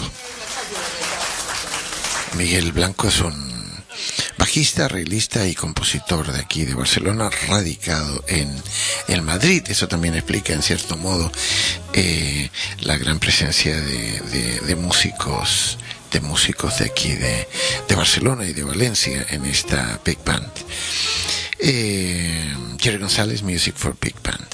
Miguel Blanco es un bajista, arreglista y compositor de aquí de Barcelona, radicado en el Madrid. Eso también explica en cierto modo eh, la gran presencia de, de, de músicos de músicos de aquí de, de Barcelona y de Valencia en esta Big Band. eh, Jerry González, Music for Big Band.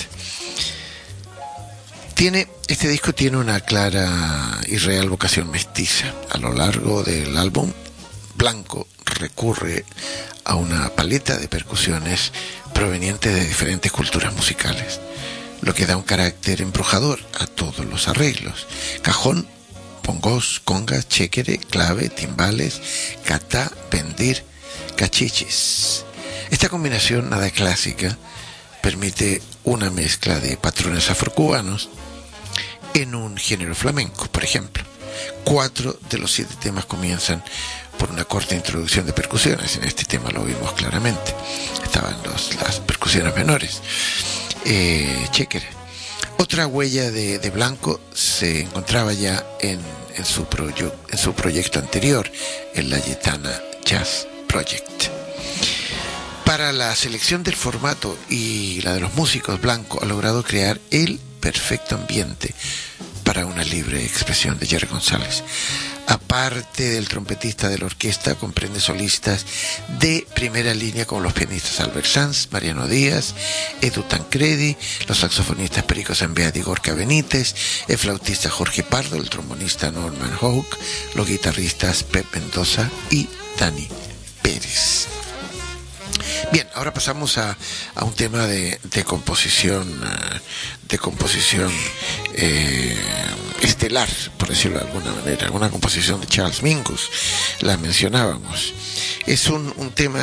Tiene, este disco tiene una clara y real vocación mestiza. A lo largo del álbum, Blanco recurre a una paleta de percusiones provenientes de diferentes culturas musicales, lo que da un carácter embrujador a todos los arreglos: cajón, bongos, congas, chéquere, clave, timbales, catá, pendir, cachichis. Esta combinación nada clásica permite una mezcla de patrones afrocubanos en un género flamenco. Por ejemplo, cuatro de los siete temas comienzan por una corta introducción de percusiones. En este tema lo vimos claramente. Estaban los, las percusiones menores. Eh, chéquere. Otra huella de, de Blanco se encontraba ya en, en, su proyo, en su proyecto anterior, el Layetana Jazz Project. Para la selección del formato y la de los músicos, Blanco ha logrado crear el perfecto ambiente para una libre expresión de Jerry González. Aparte del trompetista de la orquesta, comprende solistas de primera línea como los pianistas Albert Sanz, Mariano Díaz, Edu Tancredi, los saxofonistas Perico Zambeat y Gorka Benítez, el flautista Jorge Pardo, el trombonista Norman Houck, los guitarristas Pep Mendoza y Dani Pérez. Bien, ahora pasamos a, a un tema de, de composición, de composición eh, estelar, por decirlo de alguna manera, una composición de Charles Mingus, la mencionábamos. Es un, un tema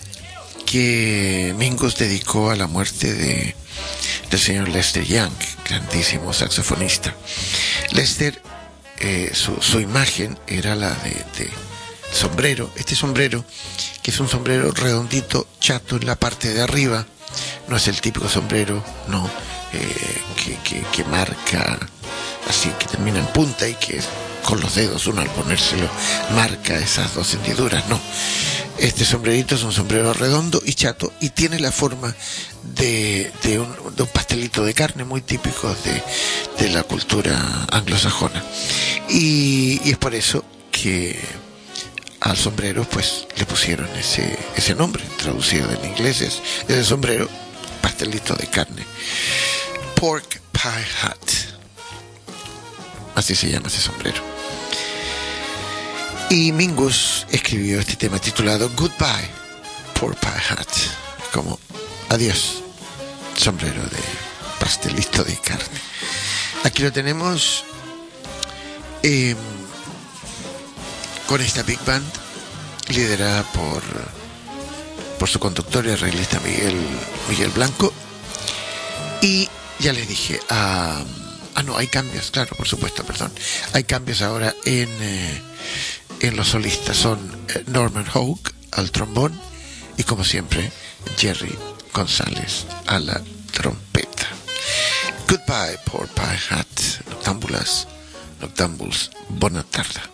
que Mingus dedicó a la muerte de, del señor Lester Young, grandísimo saxofonista. Lester, eh, su, su imagen era la de, de sombrero, este sombrero, que es un sombrero redondito, chato en la parte de arriba. No es el típico sombrero, no, eh, que, que, que marca así, que termina en punta y que con los dedos uno al ponérselo marca esas dos hendiduras. No, este sombrerito es un sombrero redondo y chato y tiene la forma de, de, un, de un pastelito de carne, muy típico de, de la cultura anglosajona. Y, y es por eso que al sombrero pues le pusieron ese, ese nombre, traducido en inglés es el sombrero, pastelito de carne. Pork Pie Hat, así se llama ese sombrero. Y Mingus escribió este tema titulado Goodbye Pork Pie Hat, como adiós sombrero de pastelito de carne. Aquí lo tenemos eh, con esta Big Band liderada por por su conductor y arreglista Miguel Miguel Blanco. Y ya les dije, ah, ah no, hay cambios, claro, por supuesto, perdón, hay cambios ahora en eh, en los solistas. Son eh, Norman Houck al trombón y, como siempre, Jerry González a la trompeta. Goodbye Pork Pie Hat, noctámbulas, noctámbuls, bona tarda.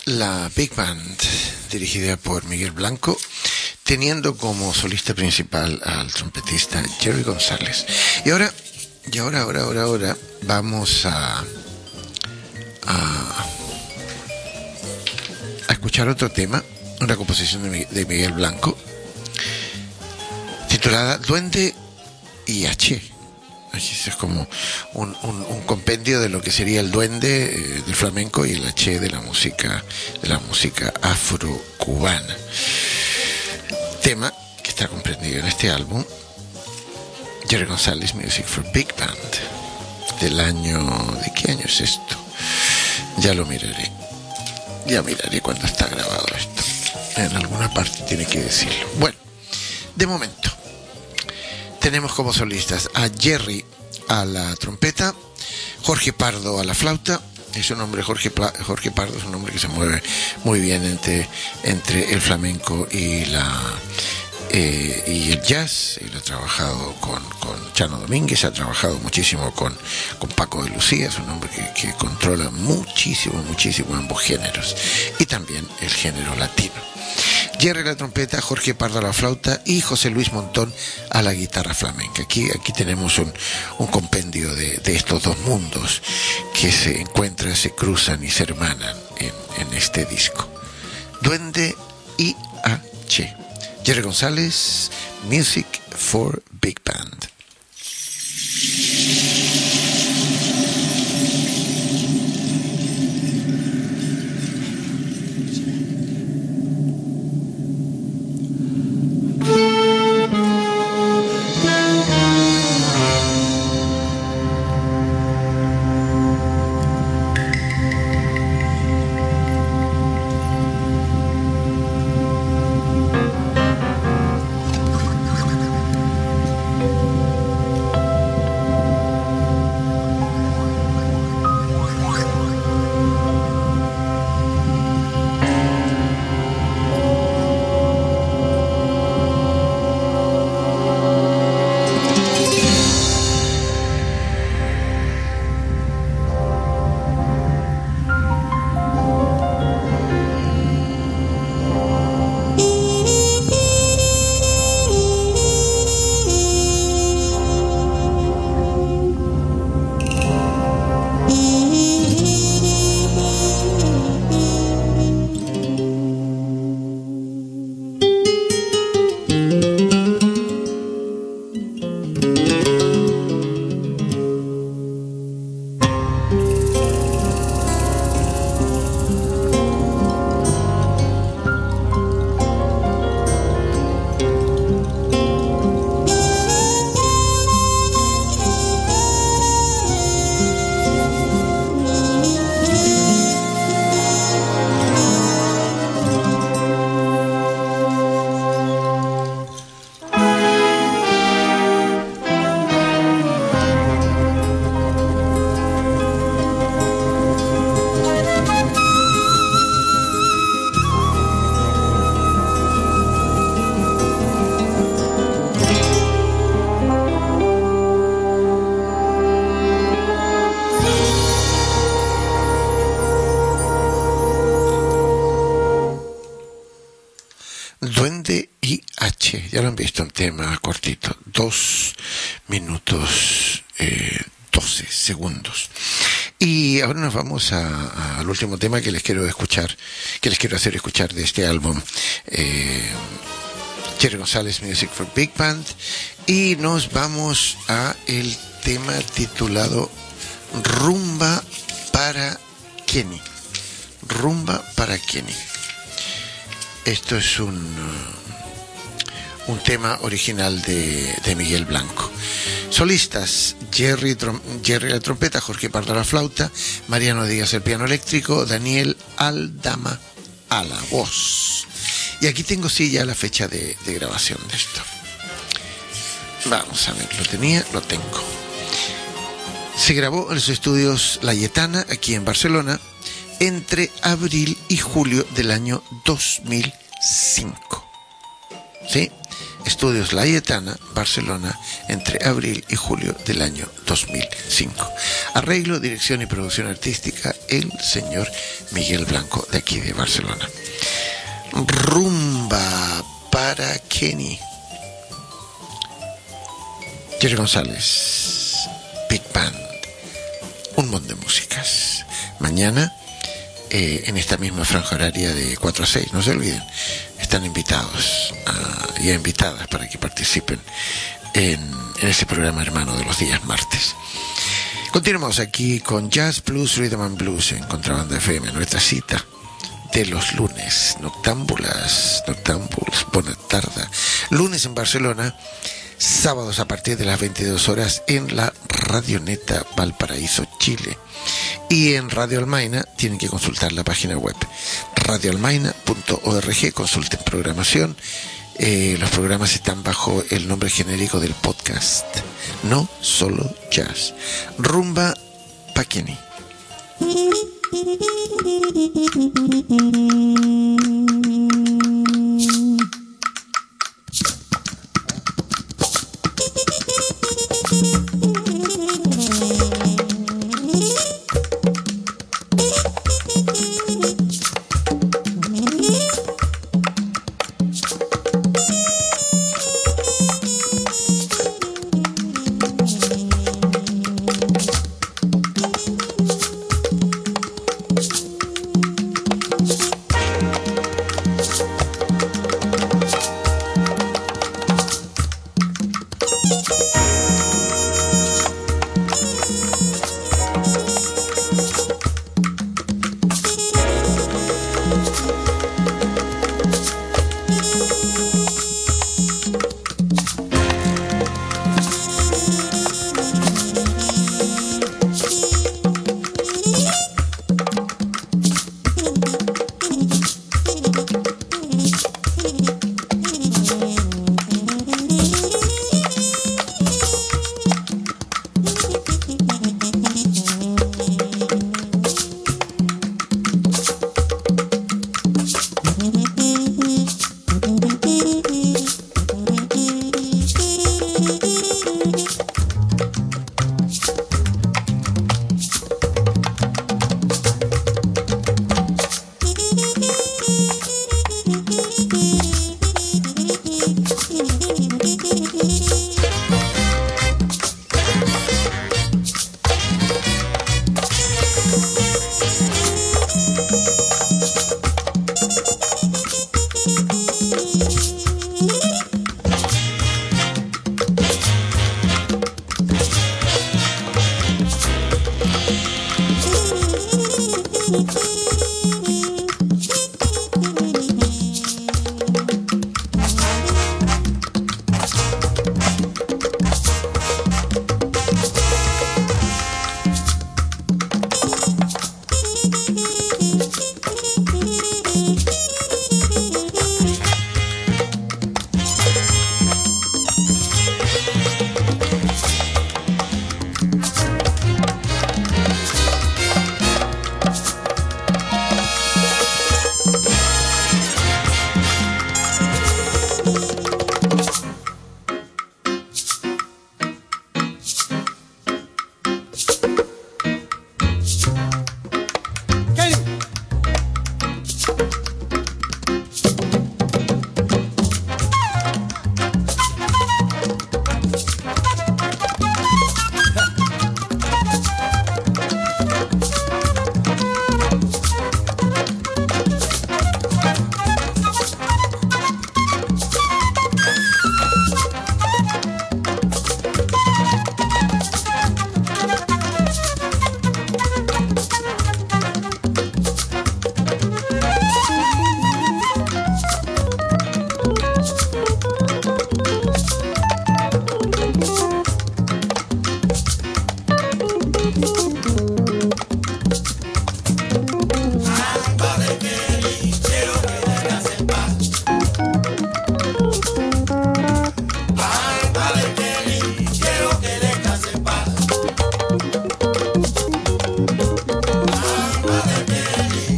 la Big Band, dirigida por Miguel Blanco, teniendo como solista principal al trompetista Jerry González. Y ahora, y ahora, ahora, ahora, ahora vamos a, a, a escuchar otro tema, una composición de, de Miguel Blanco, titulada Duende y H. Es como un, un, un compendio de lo que sería el duende eh, del flamenco y el H de la música de la música afrocubana. Tema que está comprendido en este álbum, Jerry González Music for Big Band, del año... ¿de qué año es esto? Ya lo miraré. Ya miraré cuándo está grabado esto. En alguna parte tiene que decirlo. Bueno, de momento tenemos como solistas a Jerry a la trompeta, Jorge Pardo a la flauta. Es un hombre, Jorge, Pla, Jorge Pardo es un hombre que se mueve muy bien entre, entre el flamenco y la eh, y el jazz. Él ha trabajado con, con Chano Domínguez, ha trabajado muchísimo con, con Paco de Lucía. Es un hombre que, que controla muchísimo, muchísimo ambos géneros y también el género latino. Jerry a la trompeta, Jorge Pardo a la flauta y José Luis Montón a la guitarra flamenca. Aquí, aquí tenemos un, un compendio de, de estos dos mundos que se encuentran, se cruzan y se hermanan en, en este disco. Duende y H. Jerry González, Music for Big Band. Ya lo han visto, un tema cortito, dos minutos eh, doce segundos. Y ahora nos vamos a, a, al último tema que les quiero escuchar, que les quiero hacer escuchar de este álbum, eh, Jerry González Music for Big Band, y nos vamos a el tema titulado Rumba para Kenny. Rumba para Kenny. Esto es un un tema original de, de Miguel Blanco. Solistas: Jerry, trom, Jerry a la trompeta, Jorge Pardo a la flauta, Mariano Díaz al piano eléctrico, Daniel Aldama a la voz. Y aquí tengo sí ya la fecha de, de grabación de esto. Vamos a ver, lo tenía, lo tengo. Se grabó en los estudios La Yetana, aquí en Barcelona, entre abril y julio del año dos mil cinco. ¿Sí? Estudios Laietana, Barcelona, entre abril y julio del año dos mil cinco. Arreglo, dirección y producción artística, el señor Miguel Blanco, de aquí de Barcelona. Rumba para Kenny. Jerry González, Big Band, un montón de músicas. Mañana, eh, en esta misma franja horaria de cuatro a seis, no se olviden, están invitados uh, y invitadas para que participen en, en este programa hermano de los días martes. Continuamos aquí con Jazz, Blues, Rhythm and Blues en Contrabanda F M, nuestra cita de los lunes. Noctámbulas, noctámbulos, buena tarde. Lunes en Barcelona, sábados a partir de las veintidós horas en la Radioneta Valparaíso, Chile. Y en Radio Almaina tienen que consultar la página web radio almaina punto org, consulten programación. Eh, los programas están bajo el nombre genérico del podcast, no solo jazz. Rumba pa' Kenny.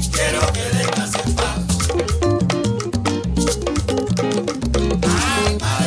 Bye.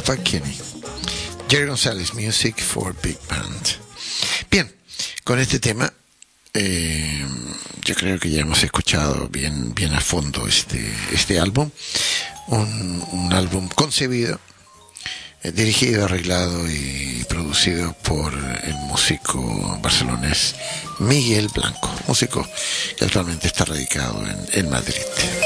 Papa Kenny. Jerry González, Music for Big Band. Bien, con este tema eh, yo creo que ya hemos escuchado bien, bien a fondo este, este álbum. Un, un álbum concebido, eh, dirigido, arreglado y producido por el músico barcelonés Miguel Blanco, músico que actualmente está radicado en, en Madrid.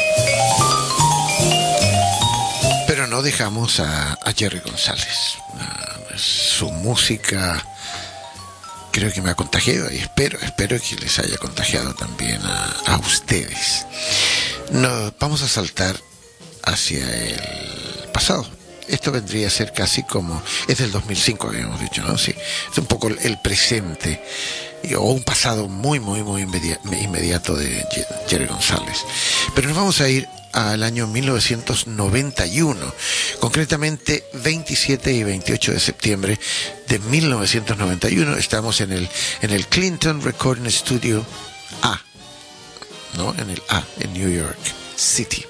Pero no dejamos a, a Jerry González. Uh, su música creo que me ha contagiado y espero, espero que les haya contagiado también a, a ustedes. Nos vamos a saltar hacia el pasado. Esto vendría a ser casi como, es del dos mil cinco habíamos dicho, ¿no? Sí, es un poco el presente o un pasado muy, muy, muy inmediato de Jerry González. Pero nos vamos a ir al año mil novecientos noventa y uno, concretamente veintisiete y veintiocho de septiembre de mil novecientos noventa y uno. Estamos en el, en el Clinton Recording Studio A, ¿no? En el A, en New York City.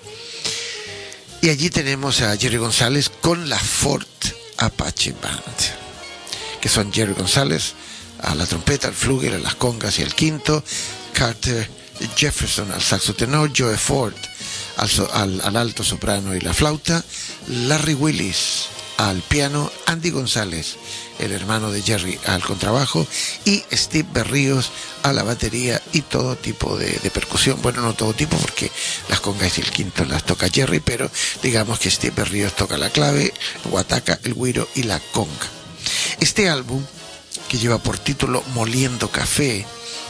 Y allí tenemos a Jerry González con la Ford Apache Band, que son Jerry González a la trompeta, al flugel, a las congas y al quinto, Carter Jefferson al saxo tenor, Joe Ford al, so, al, al alto soprano y la flauta, Larry Willis al piano, Andy González, el hermano de Jerry, al contrabajo, y Steve Berríos a la batería y todo tipo de, de percusión. Bueno, no todo tipo, porque las congas y el quinto las toca Jerry, pero digamos que Steve Berríos toca la clave, el guataca, el güiro y la conga. Este álbum, que lleva por título Moliendo Café,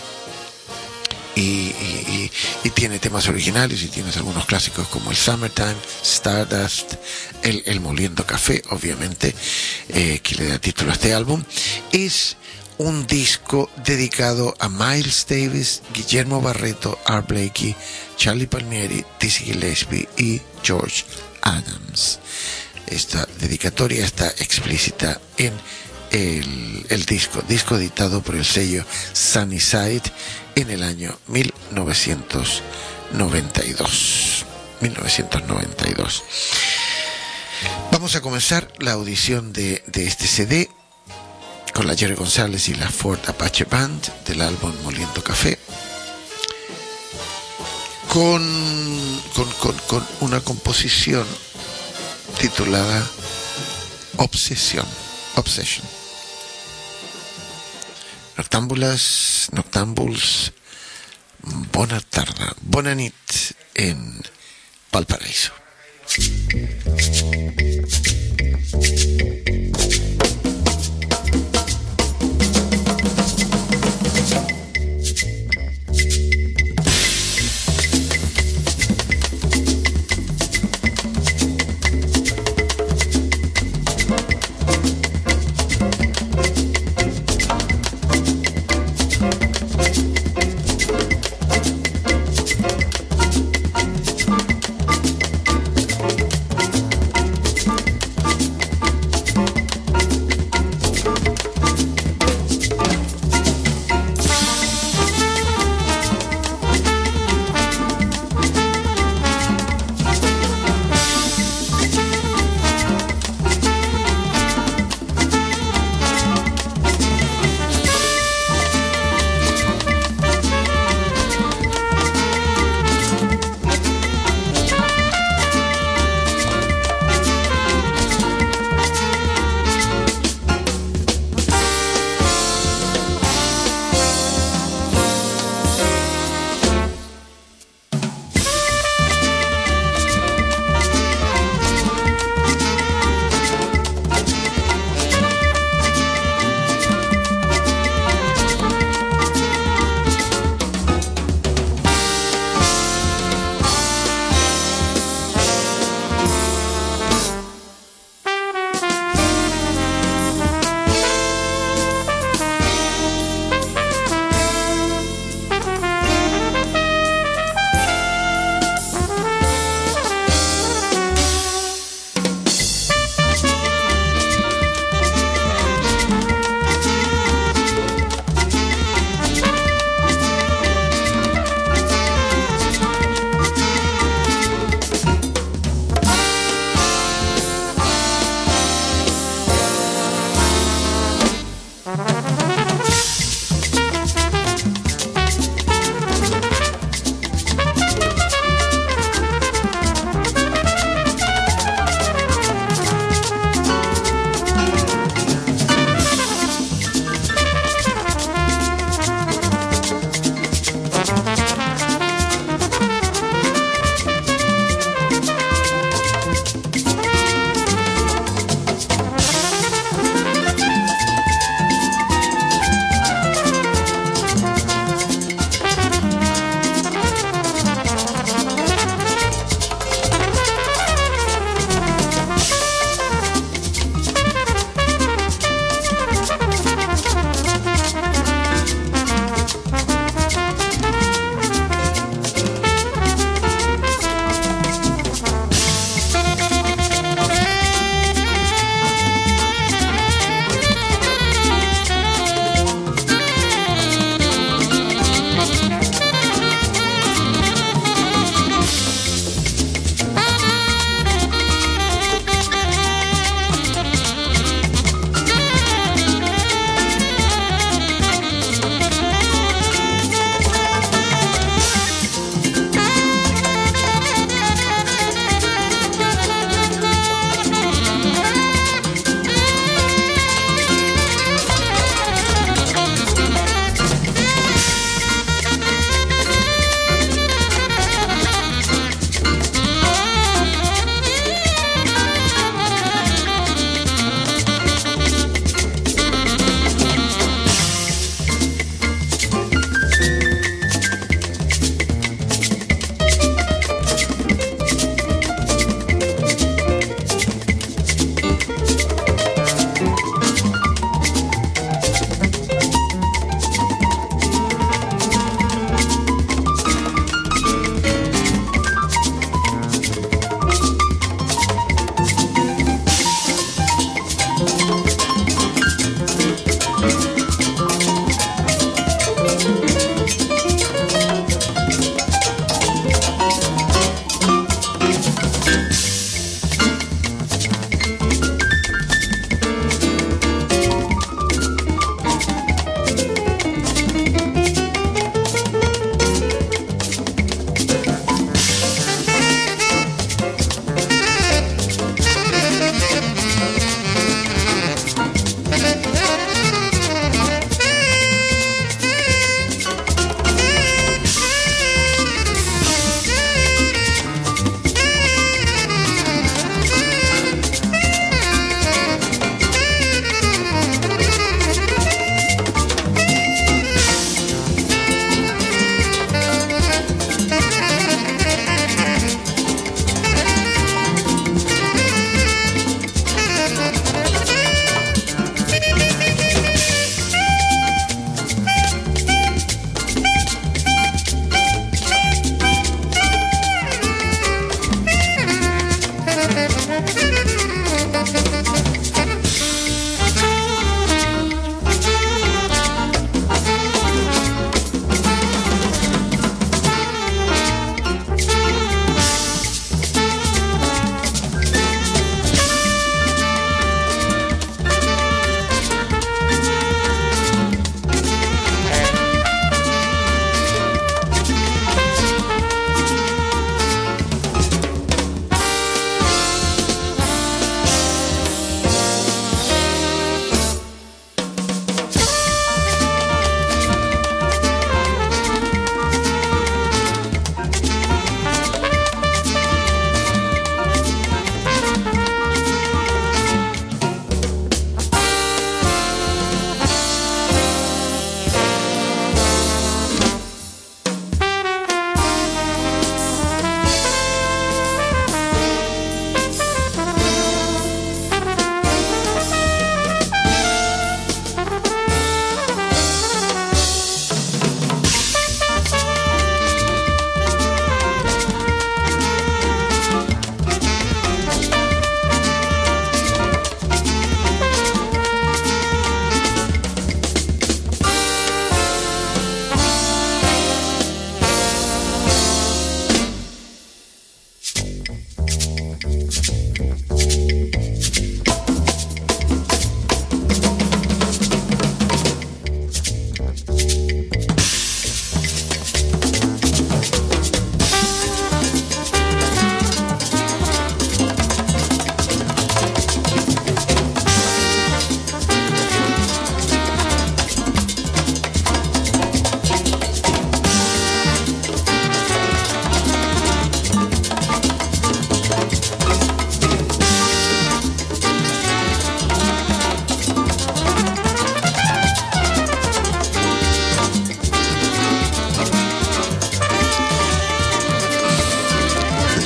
Y, y, y tiene temas originales y tienes algunos clásicos como el Summertime, Stardust, el, el Moliendo Café, obviamente, eh, que le da título a este álbum. Es un disco dedicado a Miles Davis, Guillermo Barreto, Art Blakey, Charlie Palmieri, Dizzy Gillespie y George Adams. Esta dedicatoria está explícita en el, el disco, disco editado por el sello Sunnyside en el año mil novecientos noventa y dos. mil novecientos noventa y dos. Vamos a comenzar la audición de, de este C D con la Jerry González y la Ford Apache Band del álbum Moliendo Café, con, con, con, con una composición titulada Obsesión, Obsession. Noctámbulas, noctámbuls, bona tarda, bona nit en Valparaíso.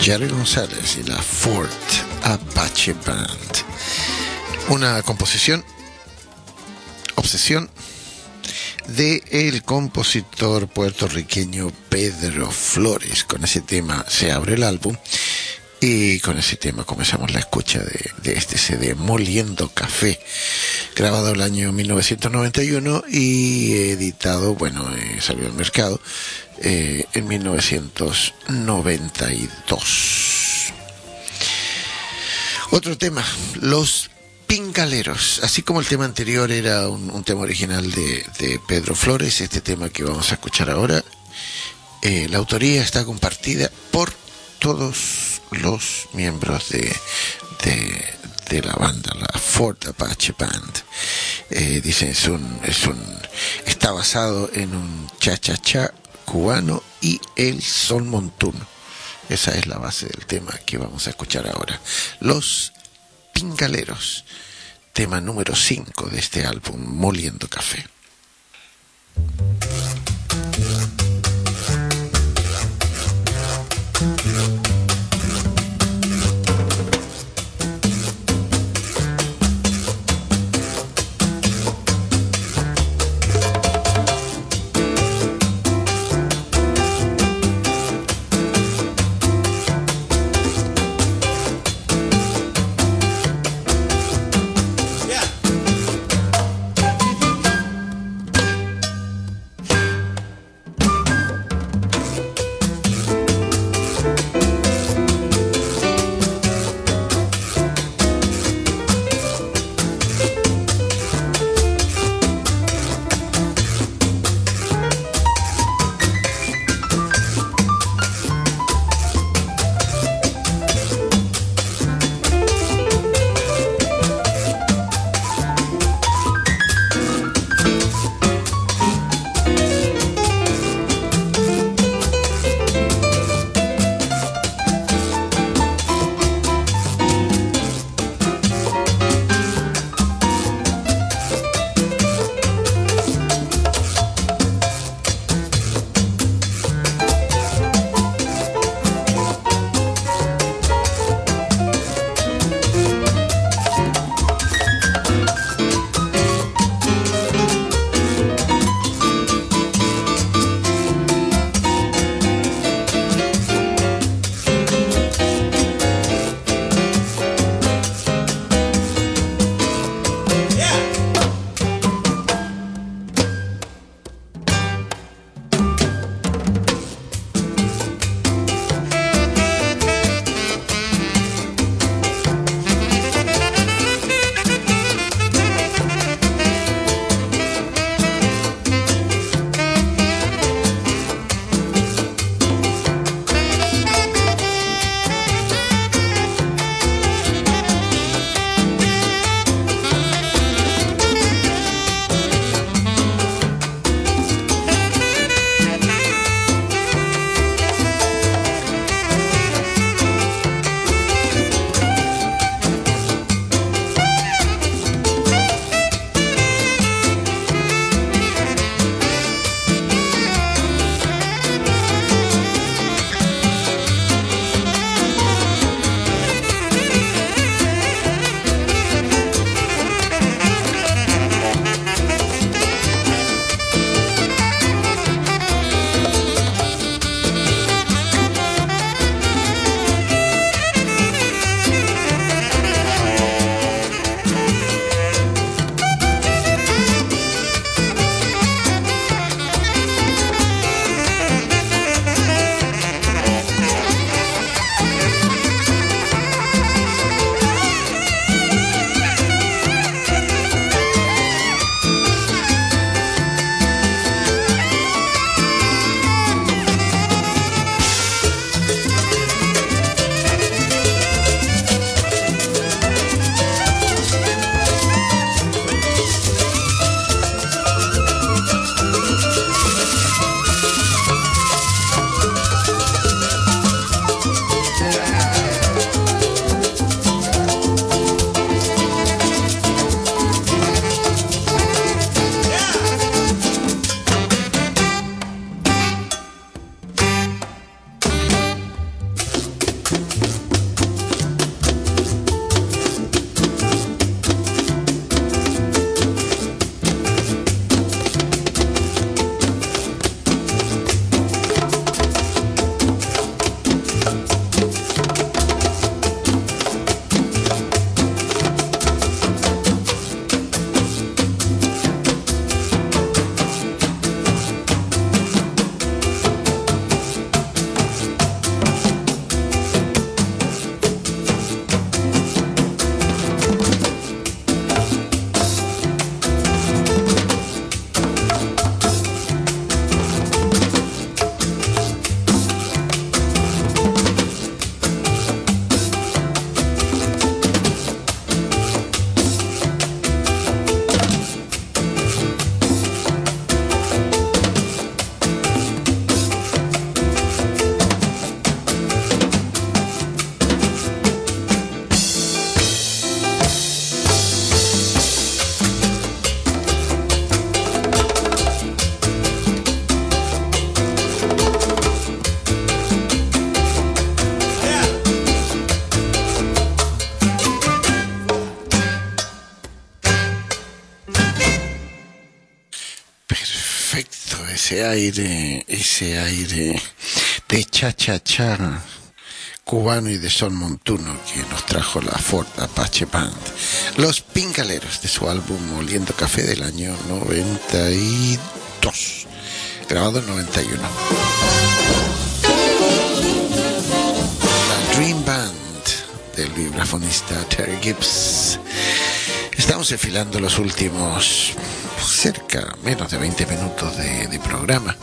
Jerry González y la Ford Apache Band. Una composición, obsesión, de el compositor puertorriqueño Pedro Flores. Con ese tema se abre el álbum y con ese tema comenzamos la escucha de, de este C D, Moliendo Café, grabado el año mil novecientos noventa y uno y editado, bueno, eh, salió al mercado eh, en mil novecientos noventa y dos. Otro tema, Los Pingaleros. Así como el tema anterior era un, un tema original de, de Pedro Flores, este tema que vamos a escuchar ahora, eh, la autoría está compartida por todos los miembros de, de, de la banda, la Ford Apache Band. Eh, dicen, es un, es un, está basado en un cha-cha-cha cubano y el son montuno. Esa es la base del tema que vamos a escuchar ahora. Los Pingaleros, tema número cinco de este álbum, Moliendo Café. ese aire, ese aire de cha-cha-cha cubano y de son montuno que nos trajo la Ford Apache Band. Los Pincaleros, de su álbum Oliendo Café del año noventa y dos, grabado en noventa y uno. La Dream Band del vibrafonista Terry Gibbs. Estamos enfilando los últimos cerca, menos de veinte minutos de, de programa.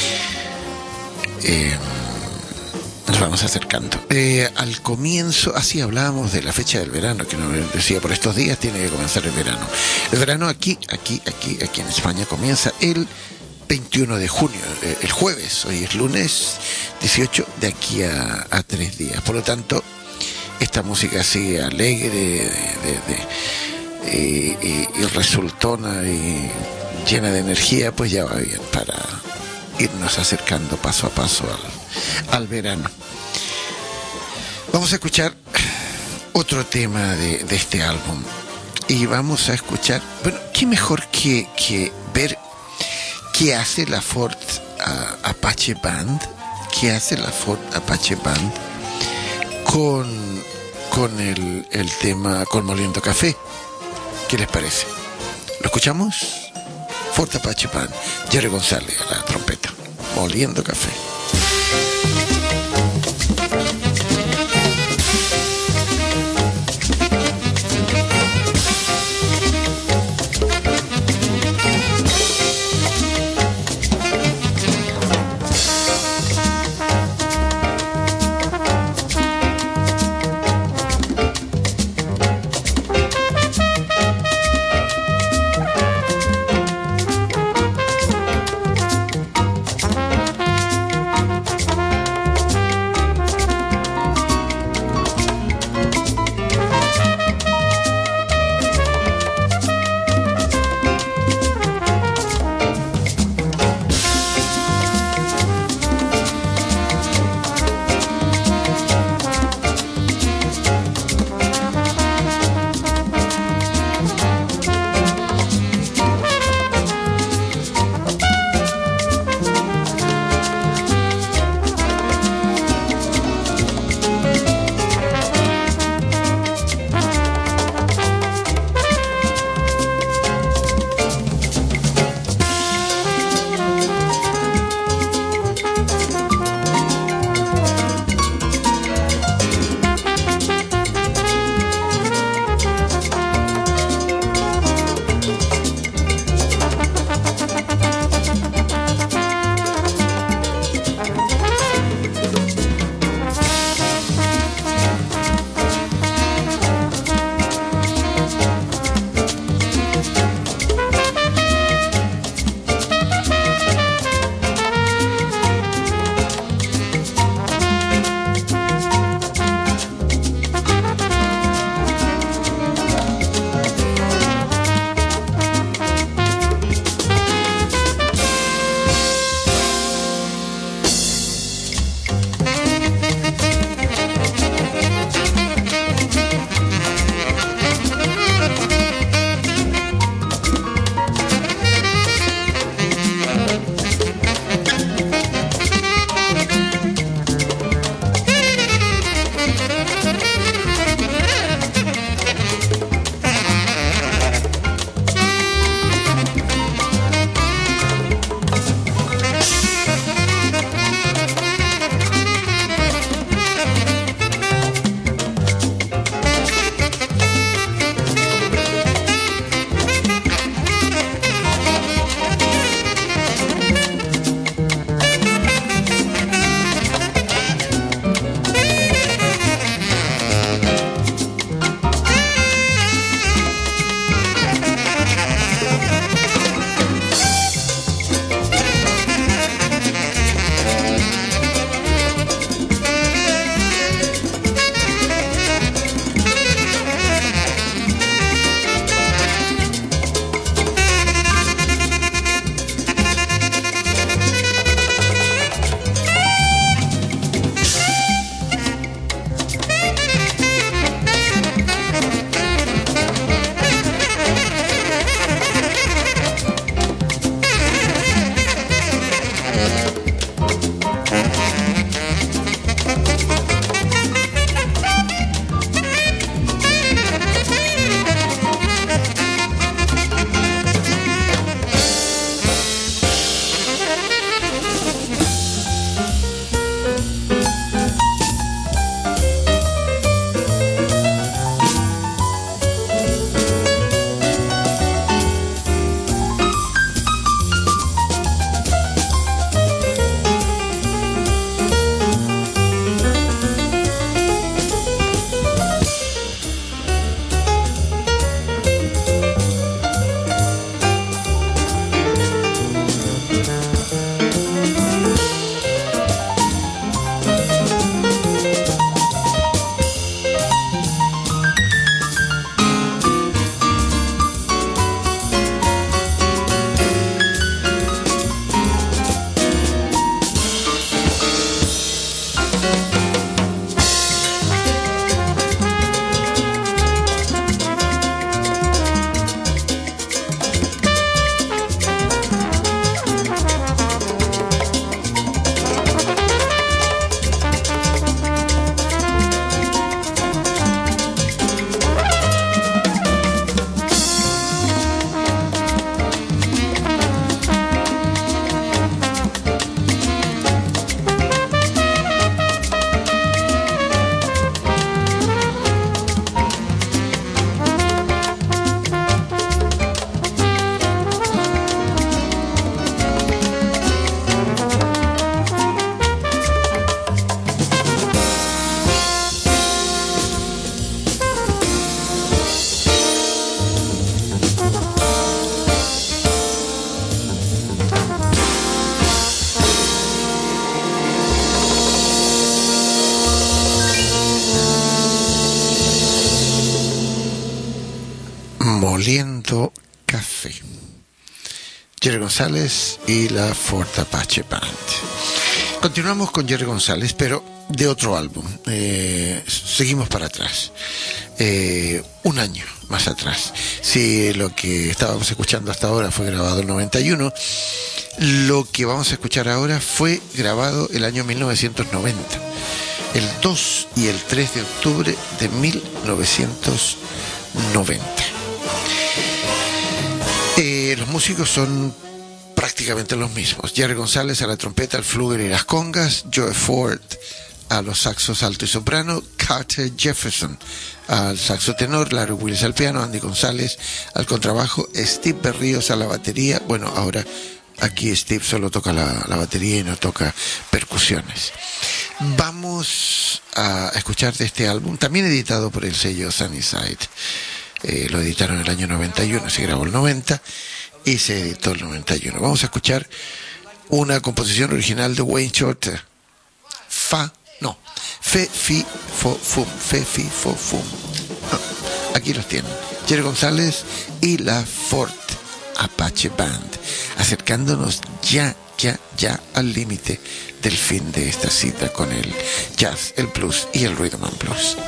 Eh, nos vamos acercando. Eh, al comienzo, así hablábamos de la fecha del verano, que nos decía, por estos días tiene que comenzar el verano. El verano aquí, aquí, aquí, aquí en España comienza el veintiuno de junio, eh, el jueves. Hoy es lunes dieciocho, de aquí a, a tres días. Por lo tanto, esta música así alegre, de... de, de Y, y, y resultona y llena de energía, pues ya va bien para irnos acercando paso a paso al, al verano. Vamos a escuchar otro tema de, de este álbum y vamos a escuchar, bueno, qué mejor que, que ver qué hace la Ford uh, Apache Band, qué hace la Ford Apache Band con, con el, el tema con Moliendo Café. ¿Qué les parece? ¿Lo escuchamos? Ford Apache Band, Jerry González a la trompeta, Moliendo Café. Thank tomando café. Jerry González y la Ford Apache Band. Continuamos con Jerry González, pero de otro álbum. Eh, seguimos para atrás. Eh, un año más atrás. Si lo que estábamos escuchando hasta ahora fue grabado en noventa y uno, lo que vamos a escuchar ahora fue grabado el año mil novecientos noventa. El dos y el tres de octubre de mil novecientos noventa. Eh, los músicos son prácticamente los mismos. Jerry González a la trompeta, al flugelhorn y las congas, Joe Ford a los saxos alto y soprano, Carter Jefferson al saxo tenor, Larry Willis al piano, Andy González al contrabajo, Steve Berríos a la batería. Bueno, ahora aquí Steve solo toca la, la batería y no toca percusiones. Vamos a escuchar de este álbum, también editado por el sello Sunnyside. Eh, lo editaron en el año noventa y uno, se grabó el noventa y se editó el noventa y uno. Vamos a escuchar una composición original de Wayne Shorter. Fa, no, Fe, Fi, Fo, Fum, Fe, Fi, Fo, Fum. No, aquí los tienen. Jerry González y la Ford Apache Band, acercándonos ya, ya, ya al límite del fin de esta cita con el jazz, el blues y el rhythm and blues.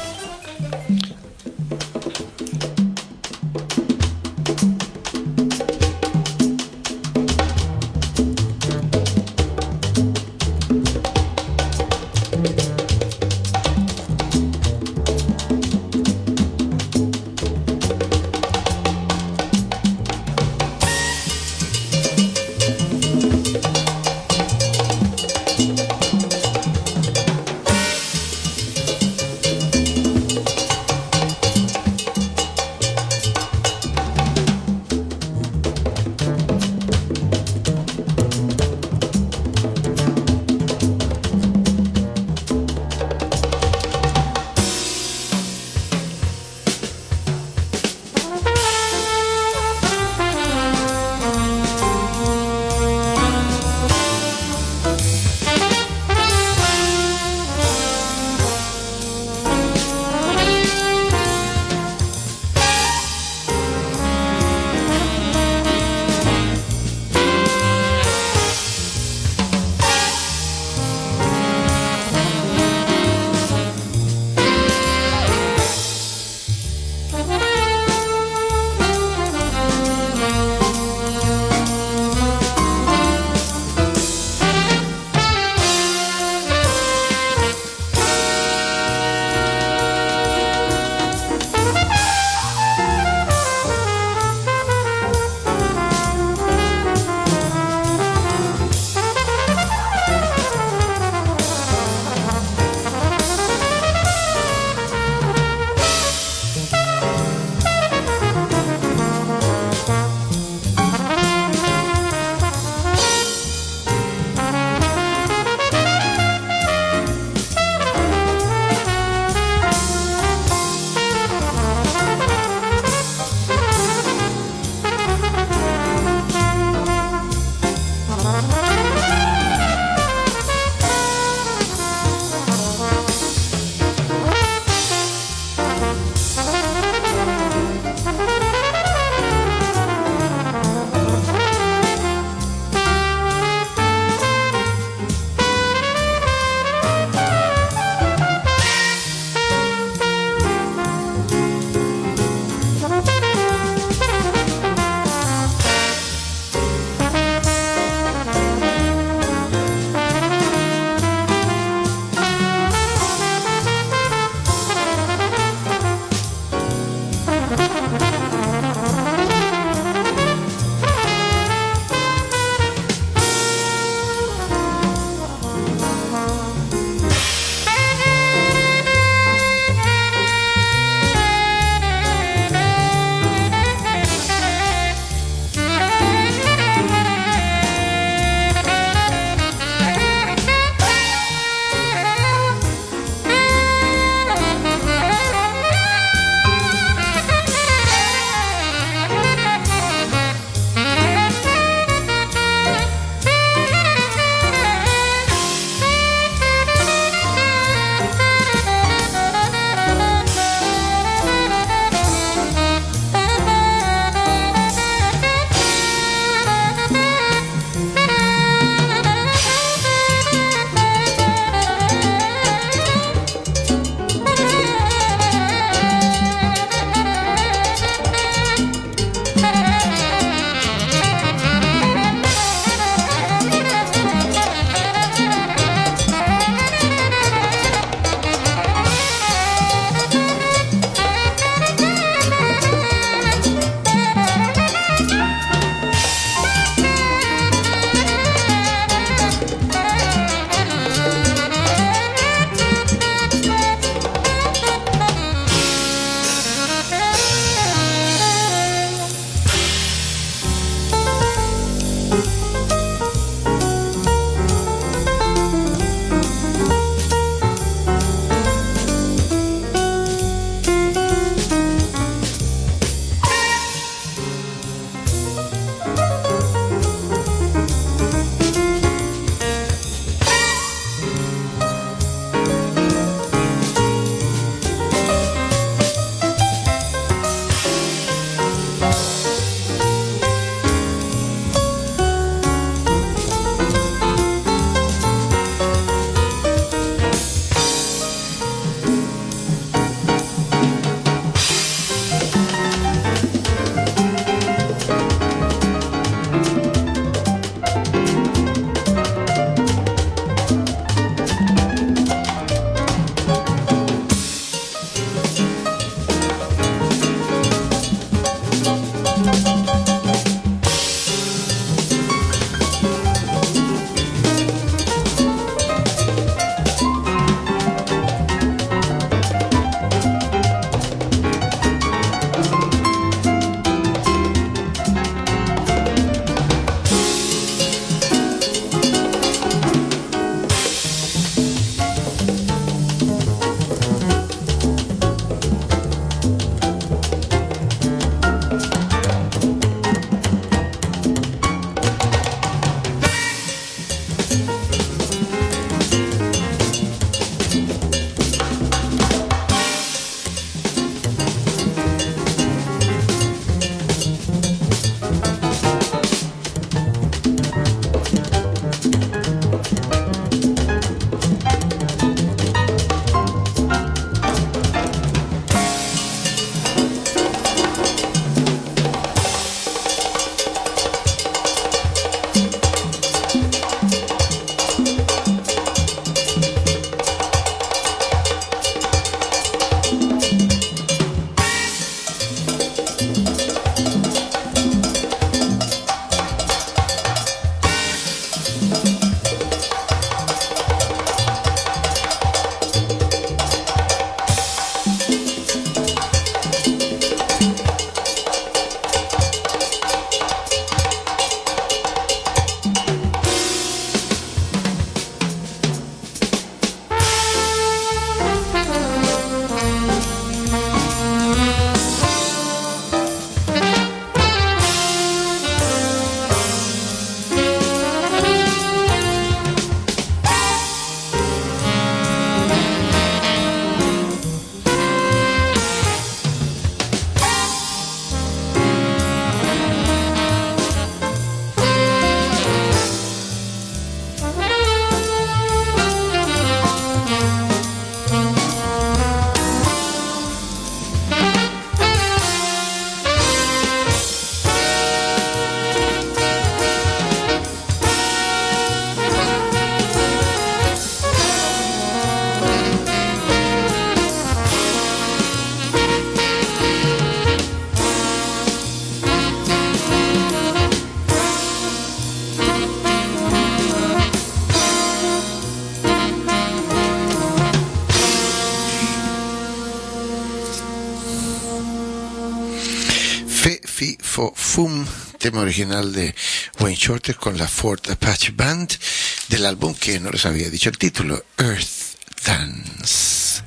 Beautiful Fum, tema original de Wayne Shorter con la Fort Apache Band, del álbum que no les había dicho el título, Earth Dance.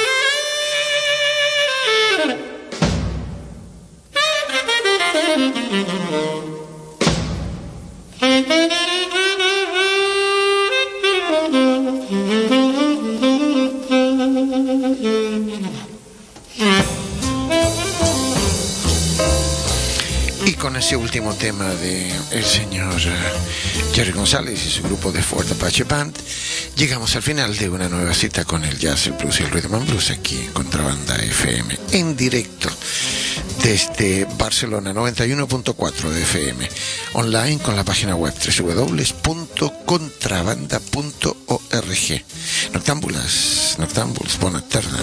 Y con ese último tema de el señor Jerry González y su grupo de Fort Apache Band, llegamos al final de una nueva cita con el jazz, el blues y el rhythm and blues aquí en Contrabanda F M, en directo desde Barcelona, noventa y uno punto cuatro de F M, online con la página web doble u doble u doble u punto contrabanda punto org. Noctámbulas, noctámbuls, buona tarda.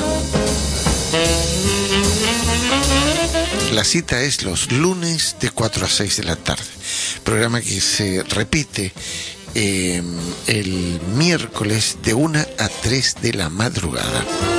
La cita es los lunes de cuatro a seis de la tarde, programa que se repite eh, el miércoles de una a tres de la madrugada.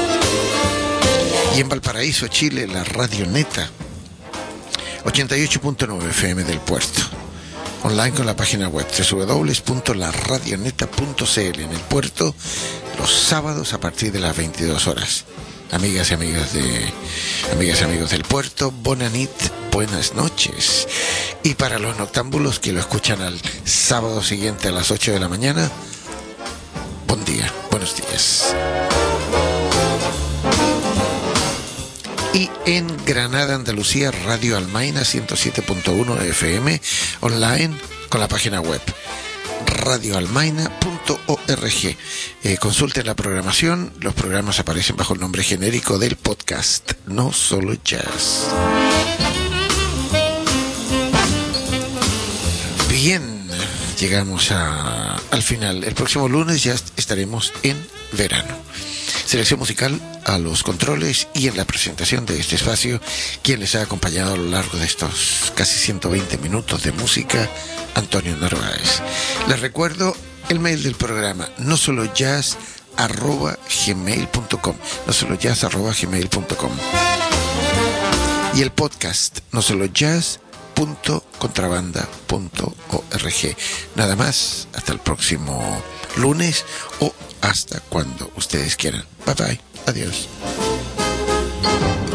Y en Valparaíso, Chile, la Radio Neta, ochenta y ocho punto nueve F M del Puerto, online con la página web doble u doble u doble u punto la radioneta punto c l en el Puerto, los sábados a partir de las veintidós horas. Amigas y amigos de amigas y amigos del Puerto, bona nit, buenas noches. Y para los noctámbulos que lo escuchan al sábado siguiente a las ocho de la mañana, buen día, buenos días. Y en Granada, Andalucía, Radio Almaina ciento siete punto uno F M, online con la página web radio almaina punto org. Eh, consulten la programación, los programas aparecen bajo el nombre genérico del podcast No Solo Jazz. Bien, llegamos a, al final. El próximo lunes ya estaremos en verano. Selección musical a los controles y en la presentación de este espacio, quien les ha acompañado a lo largo de estos casi ciento veinte minutos de música, Antonio Narváez. Les recuerdo el mail del programa, no solo jazz arroba gmail punto com, no solo jazz arroba gmail punto com, y el podcast, no solo jazz punto contrabanda punto org. Nada más, hasta el próximo lunes o hasta cuando ustedes quieran. Bye bye, adiós.